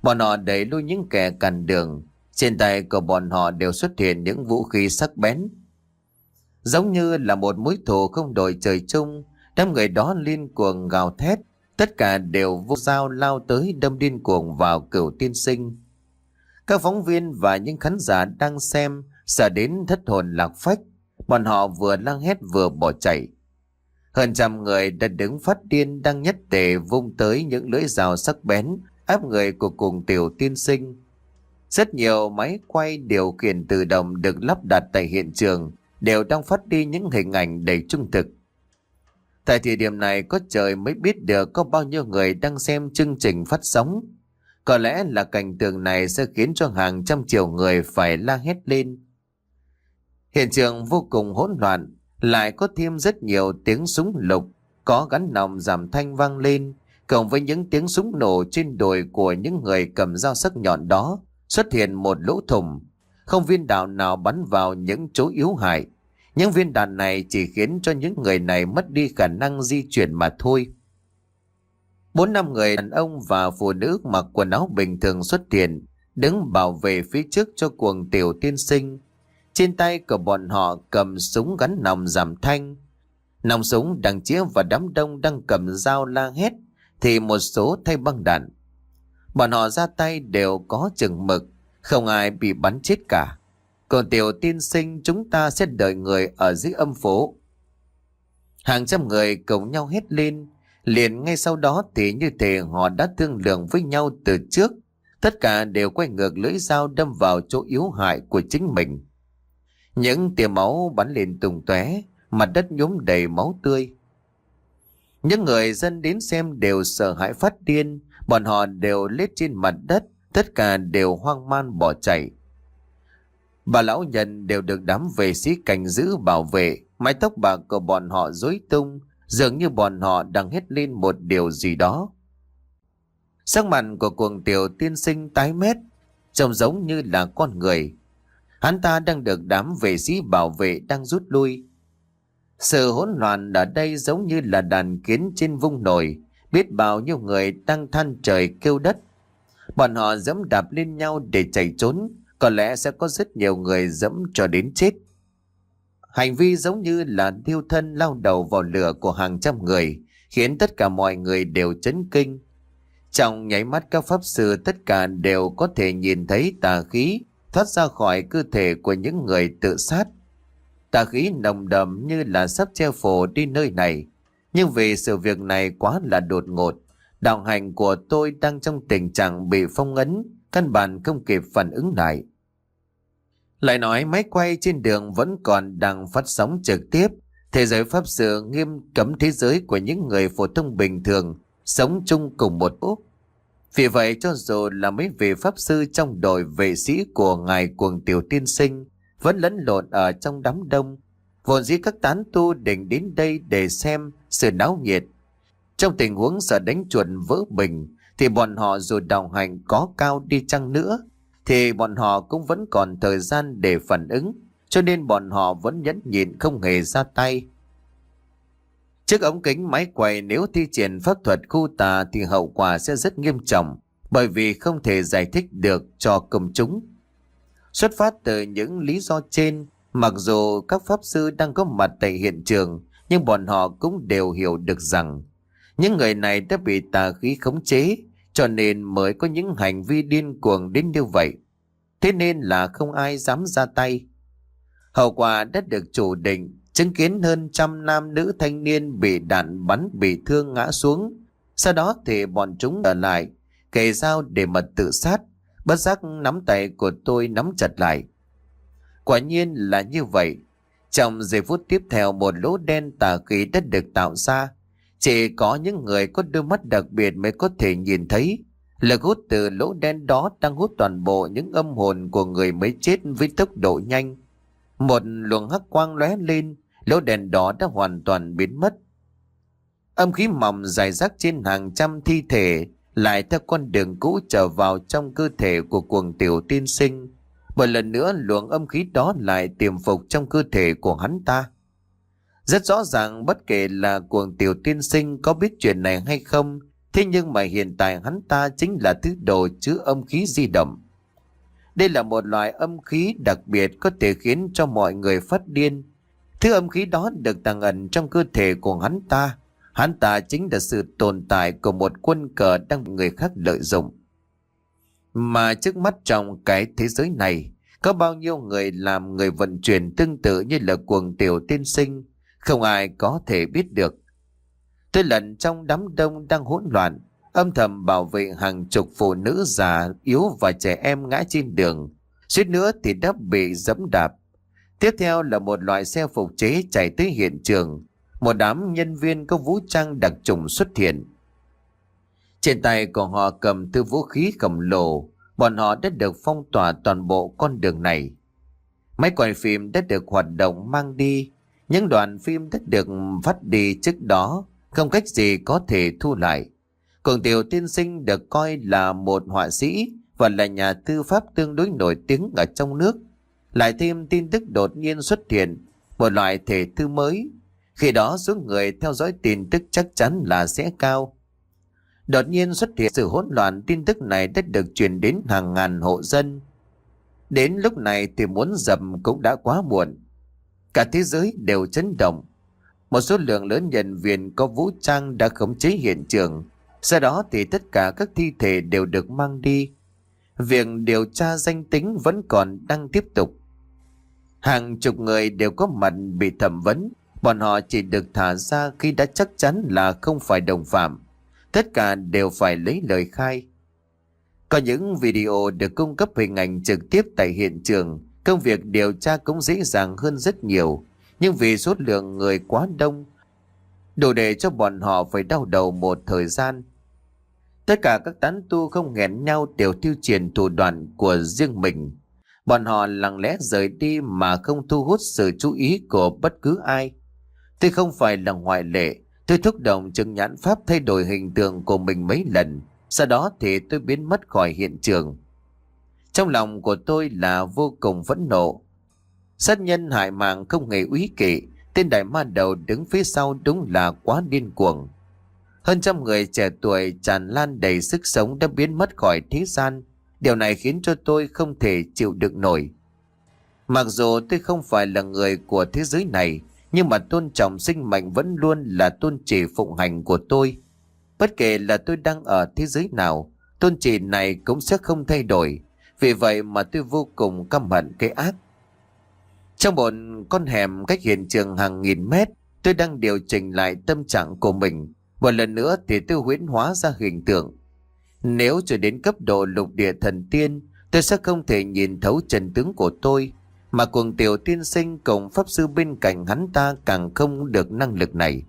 Speaker 1: Bọn họ đẩy lui những kẻ cản đường. Trên tay của bọn họ đều xuất hiện những vũ khí sắc bén. Giống như là một mối thù không đội trời chung, đám người đó liên cuồng gào thét. Tất cả đều vô dao lao tới đâm điên cuồng vào Cửu Tiên Sinh. Các phóng viên và những khán giả đang xem sợ đến thất hồn lạc phách. Bọn họ vừa la hét vừa bỏ chạy. Hơn trăm người đã đứng phát điên đang nhất tề vung tới những lưỡi dao sắc bén áp người của Cuồng Tiểu Tiên Sinh. Rất nhiều máy quay điều khiển tự động được lắp đặt tại hiện trường đều đang phát đi những hình ảnh đầy trung thực. Tại thời điểm này có trời mới biết được có bao nhiêu người đang xem chương trình phát sóng. Có lẽ là cảnh tượng này sẽ khiến cho hàng trăm triệu người phải la hét lên. Hiện trường vô cùng hỗn loạn, lại có thêm rất nhiều tiếng súng lục có gắn nòng giảm thanh vang lên, cộng với những tiếng súng nổ trên đồi của những người cầm dao sắc nhọn đó xuất hiện một lỗ thủng. Không viên đạn nào bắn vào những chỗ yếu hại. Những viên đạn này chỉ khiến cho những người này mất đi khả năng di chuyển mà thôi. Bốn năm người đàn ông và phụ nữ mặc quần áo bình thường xuất hiện, đứng bảo vệ phía trước cho Cuồng Tiểu Tiên Sinh. Trên tay của bọn họ cầm súng gắn nòng giảm thanh. Nòng súng đang chĩa vào đám đông đang cầm dao la hét, thì một số thay băng đạn. Bọn họ ra tay đều có chừng mực, không ai bị bắn chết cả. Còn Tiểu Tiên Sinh chúng ta sẽ đợi người ở dưới âm phố. Hàng trăm người cùng nhau hét lên. Liền ngay sau đó thì như thể họ đã thương lượng với nhau từ trước. Tất cả đều quay ngược lưỡi dao đâm vào chỗ yếu hại của chính mình. Những tia máu bắn lên tung tóe, mặt đất nhuốm đầy máu tươi. Những người dân đến xem đều sợ hãi phát điên. Bọn họ đều lết trên mặt đất, tất cả đều hoang mang bỏ chạy. Bà lão nhân đều được đám vệ sĩ cảnh giữ bảo vệ. Mái tóc bạc của bọn họ rối tung, dường như bọn họ đang hét lên một điều gì đó. Sắc mặt của Cuồng Tiểu Tiên Sinh tái mét, trông giống như là con người. Hắn ta đang được đám vệ sĩ bảo vệ đang rút lui. Sự hỗn loạn ở đây giống như là đàn kiến trên vung nổi, biết bao nhiêu người đang than trời kêu đất. Bọn họ giẫm đạp lên nhau để chạy trốn, có lẽ sẽ có rất nhiều người giẫm cho đến chết. Hành vi giống như là thiêu thân lao đầu vào lửa của hàng trăm người, khiến tất cả mọi người đều chấn kinh. Trong nháy mắt các pháp sư tất cả đều có thể nhìn thấy tà khí thoát ra khỏi cơ thể của những người tự sát. Tà khí nồng đậm như là sắp che phủ đi nơi này. Nhưng vì sự việc này quá là đột ngột, đạo hành của tôi đang trong tình trạng bị phong ấn, căn bản không kịp phản ứng lại. Lại nói máy quay trên đường vẫn còn đang phát sóng trực tiếp. Thế giới pháp sư nghiêm cấm thế giới của những người phổ thông bình thường sống chung cùng một úp. Vì vậy cho dù là mấy vị pháp sư trong đội vệ sĩ của ngài Cuồng Tiểu Tiên Sinh vẫn lẫn lộn ở trong đám đông. Vốn dĩ các tán tu định đến đây để xem sự náo nhiệt. Trong tình huống sợ đánh chuột vỡ bình thì bọn họ dù đạo hành có cao đi chăng nữa thì bọn họ cũng vẫn còn thời gian để phản ứng, cho nên bọn họ vẫn nhẫn nhịn không hề ra tay. Trước ống kính máy quay, nếu thi triển pháp thuật khu tà thì hậu quả sẽ rất nghiêm trọng, bởi vì không thể giải thích được cho công chúng. Xuất phát từ những lý do trên, mặc dù các pháp sư đang có mặt tại hiện trường, nhưng bọn họ cũng đều hiểu được rằng những người này đã bị tà khí khống chế, cho nên mới có những hành vi điên cuồng đến như vậy. Thế nên là không ai dám ra tay. Hậu quả đã được chủ định, chứng kiến hơn trăm nam nữ thanh niên bị đạn bắn bị thương ngã xuống. Sau đó thì bọn chúng ở lại, kề dao để mà tự sát. Bất giác nắm tay của tôi nắm chặt lại. Quả nhiên là như vậy. Trong giây phút tiếp theo, một lỗ đen tà khí đã được tạo ra. Chỉ có những người có đôi mắt đặc biệt mới có thể nhìn thấy. Lực hút từ lỗ đen đó đang hút toàn bộ những âm hồn của người mới chết với tốc độ nhanh. Một luồng hắc quang lóe lên, lỗ đen đó đã hoàn toàn biến mất. Âm khí mỏng dài rác trên hàng trăm thi thể lại theo con đường cũ trở vào trong cơ thể của Cuồng Tiểu Tiên Sinh. Một lần nữa luồng âm khí đó lại tiềm phục trong cơ thể của hắn ta. Rất rõ ràng bất kể là Cuồng Tiểu Tiên Sinh có biết chuyện này hay không Thế nhưng mà hiện tại hắn ta chính là thứ đồ chứa âm khí di động. Đây là một loại âm khí đặc biệt có thể khiến cho mọi người phát điên. Thứ âm khí đó được tàng ẩn trong cơ thể của hắn ta. Hắn ta chính là sự tồn tại của một quân cờ đang bị người khác lợi dụng. Mà trước mắt trong cái thế giới này, có bao nhiêu người làm người vận chuyển tương tự như là Cuồng Tiểu Tiên Sinh, không ai có thể biết được. Tôi lẫn trong đám đông đang hỗn loạn, âm thầm bảo vệ hàng chục phụ nữ già yếu và trẻ em ngã trên đường, suýt nữa thì đã bị giẫm đạp. Tiếp theo là một loại xe phục chế chạy tới hiện trường, một đám nhân viên có vũ trang đặc trùng xuất hiện. Trên tay của họ cầm thứ vũ khí khổng lồ, bọn họ đã được phong tỏa toàn bộ con đường này. Máy quay phim đã được hoạt động mang đi, những đoạn phim đã được phát đi trước đó, không cách gì có thể thu lại. Cuồng Tiểu Tiên Sinh được coi là một họa sĩ và là nhà tư pháp tương đối nổi tiếng ở trong nước. Lại thêm tin tức đột nhiên xuất hiện, một loại thể thư mới. Khi đó số người theo dõi tin tức chắc chắn là sẽ cao. Đột nhiên xuất hiện sự hỗn loạn, tin tức này đã được truyền đến hàng ngàn hộ dân. Đến lúc này thì muốn dập cũng đã quá muộn. Cả thế giới đều chấn động. Một số lượng lớn nhân viên có vũ trang đã khống chế hiện trường. Sau đó thì tất cả các thi thể đều được mang đi. Việc điều tra danh tính vẫn còn đang tiếp tục. Hàng chục người đều có mặt bị thẩm vấn. Bọn họ chỉ được thả ra khi đã chắc chắn là không phải đồng phạm. Tất cả đều phải lấy lời khai. Có những video được cung cấp hình ảnh trực tiếp tại hiện trường. Công việc điều tra cũng dễ dàng hơn rất nhiều. Nhưng vì số lượng người quá đông, đủ để cho bọn họ phải đau đầu một thời gian. Tất cả các tán tu không hẹn nhau đều tiêu triển thủ đoạn của riêng mình. Bọn họ lặng lẽ rời đi mà không thu hút sự chú ý của bất cứ ai. Tôi không phải là ngoại lệ. Tôi thúc động chứng nhãn pháp thay đổi hình tượng của mình mấy lần. Sau đó thì tôi biến mất khỏi hiện trường. Trong lòng của tôi là vô cùng phẫn nộ. Sát nhân hại mạng không hề úy kỵ. Tên đại ma đầu đứng phía sau đúng là quá điên cuồng. Hơn trăm người trẻ tuổi tràn lan đầy sức sống đã biến mất khỏi thế gian. Điều này khiến cho tôi không thể chịu đựng nổi. Mặc dù tôi không phải là người của thế giới này, nhưng mà tôn trọng sinh mệnh vẫn luôn là tôn chỉ phụng hành của tôi. Bất kể là tôi đang ở thế giới nào, tôn chỉ này cũng sẽ không thay đổi. Vì vậy mà tôi vô cùng căm hận cái ác. Trong một con hẻm cách hiện trường hàng nghìn mét, tôi đang điều chỉnh lại tâm trạng của mình. Một lần nữa thì tôi huyễn hóa ra hình tượng. Nếu trở đến cấp độ lục địa thần tiên, tôi sẽ không thể nhìn thấu chân tướng của tôi. Mà Cuồng Tiểu Tiên Sinh cùng pháp sư bên cạnh hắn ta càng không được năng lực này.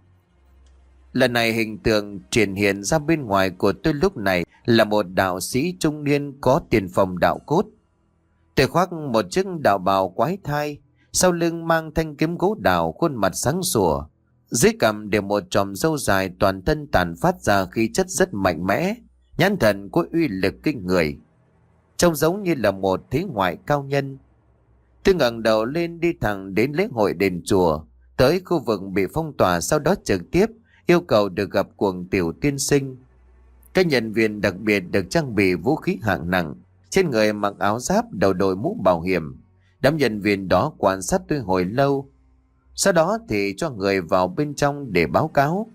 Speaker 1: Lần này hình tượng triển hiện ra bên ngoài của tôi lúc này là một đạo sĩ trung niên có tiền phòng đạo cốt. Tôi khoác một chiếc đạo bào quái thai, sau lưng mang thanh kiếm gỗ đào, khuôn mặt sáng sủa. Dưới cằm để một chòm râu dài, toàn thân tàn phát ra khí chất rất mạnh mẽ, nhãn thần có uy lực kinh người, trông giống như là một thế ngoại cao nhân. Tôi ngẩng đầu lên đi thẳng đến lễ hội đền chùa, tới khu vực bị phong tỏa, sau đó trực tiếp yêu cầu được gặp Cuồng Tiểu Tiên Sinh. Các nhân viên đặc biệt được trang bị vũ khí hạng nặng, trên người mặc áo giáp, đầu đội mũ bảo hiểm. Đám nhân viên đó quan sát tôi hồi lâu, sau đó thì cho người vào bên trong để báo cáo.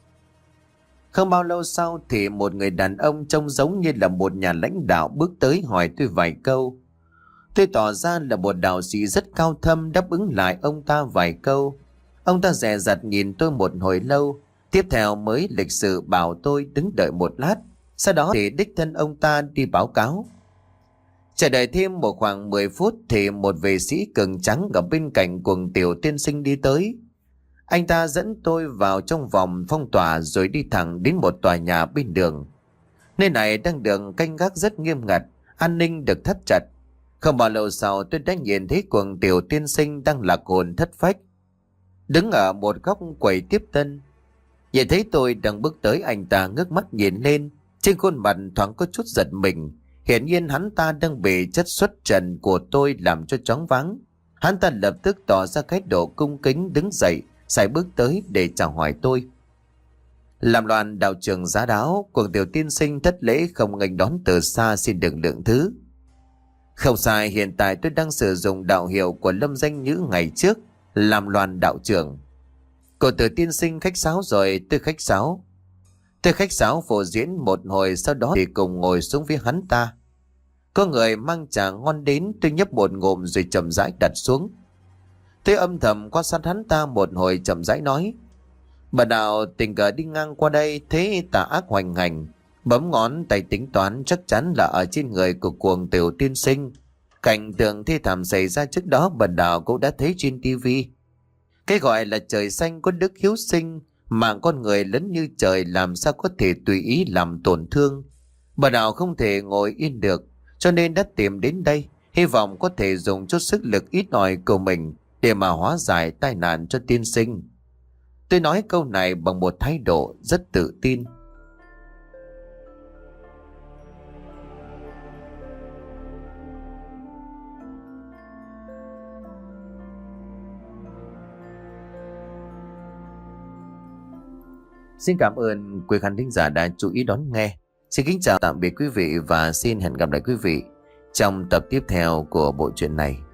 Speaker 1: Không bao lâu sau thì một người đàn ông trông giống như là một nhà lãnh đạo bước tới hỏi tôi vài câu. Tôi tỏ ra là một đạo sĩ rất cao thâm, đáp ứng lại ông ta vài câu. Ông ta dè dặt nhìn tôi một hồi lâu, tiếp theo mới lịch sự bảo tôi đứng đợi một lát, sau đó thì đích thân ông ta đi báo cáo. Chờ đợi thêm một khoảng mười phút thì một vệ sĩ cừng trắng ở bên cạnh Cuồng Tiểu Tiên Sinh đi tới. Anh ta dẫn tôi vào trong vòng phong tỏa rồi đi thẳng đến một tòa nhà bên đường. Nơi này đang được canh gác rất nghiêm ngặt, an ninh được thắt chặt. Không bao lâu sau tôi đã nhìn thấy Cuồng Tiểu Tiên Sinh đang lạc hồn thất phách, đứng ở một góc quầy tiếp tân. Nhìn thấy tôi đang bước tới, anh ta ngước mắt nhìn lên, trên khuôn mặt thoáng có chút giật mình. Hiển nhiên hắn ta đang bị chất xuất trần của tôi làm cho choáng váng. Hắn ta lập tức tỏ ra thái độ cung kính đứng dậy, sải bước tới để chào hỏi tôi. Làm loạn đạo trường giá đáo, cuồng tiểu tiên sinh thất lễ không nghênh đón từ xa xin đừng lượng thứ. Không sai, hiện tại tôi đang sử dụng đạo hiệu của Lâm Danh Nhữ ngày trước, làm loạn đạo trường. Cô tử tiên sinh khách sáo rồi, tôi khách sáo. Tôi khách sáo phổ diễn một hồi, sau đó thì cùng ngồi xuống phía hắn ta. Có người mang trà ngon đến, tôi nhấp một ngụm rồi chậm rãi đặt xuống. Tôi âm thầm quan sát hắn ta một hồi, chậm rãi nói: bà đạo tình cờ đi ngang qua đây, thế tà ác hoành hành, bấm ngón tay tính toán chắc chắn là ở trên người của cuồng tiểu tiên sinh. Cảnh tượng thi thảm xảy ra trước đó bà đạo cũng đã thấy trên tivi. Cái gọi là trời xanh có đức hiếu sinh, mạng con người lớn như trời, làm sao có thể tùy ý làm tổn thương. Bà đạo không thể ngồi yên được, cho nên đã tìm đến đây, hy vọng có thể dùng chút sức lực ít ỏi của mình để mà hóa giải tai nạn cho tiên sinh. Tôi nói câu này bằng một thái độ rất tự tin. Xin cảm ơn quý khán thính giả đã chú ý đón nghe. Xin kính chào tạm biệt quý vị và xin hẹn gặp lại quý vị trong tập tiếp theo của bộ truyện này.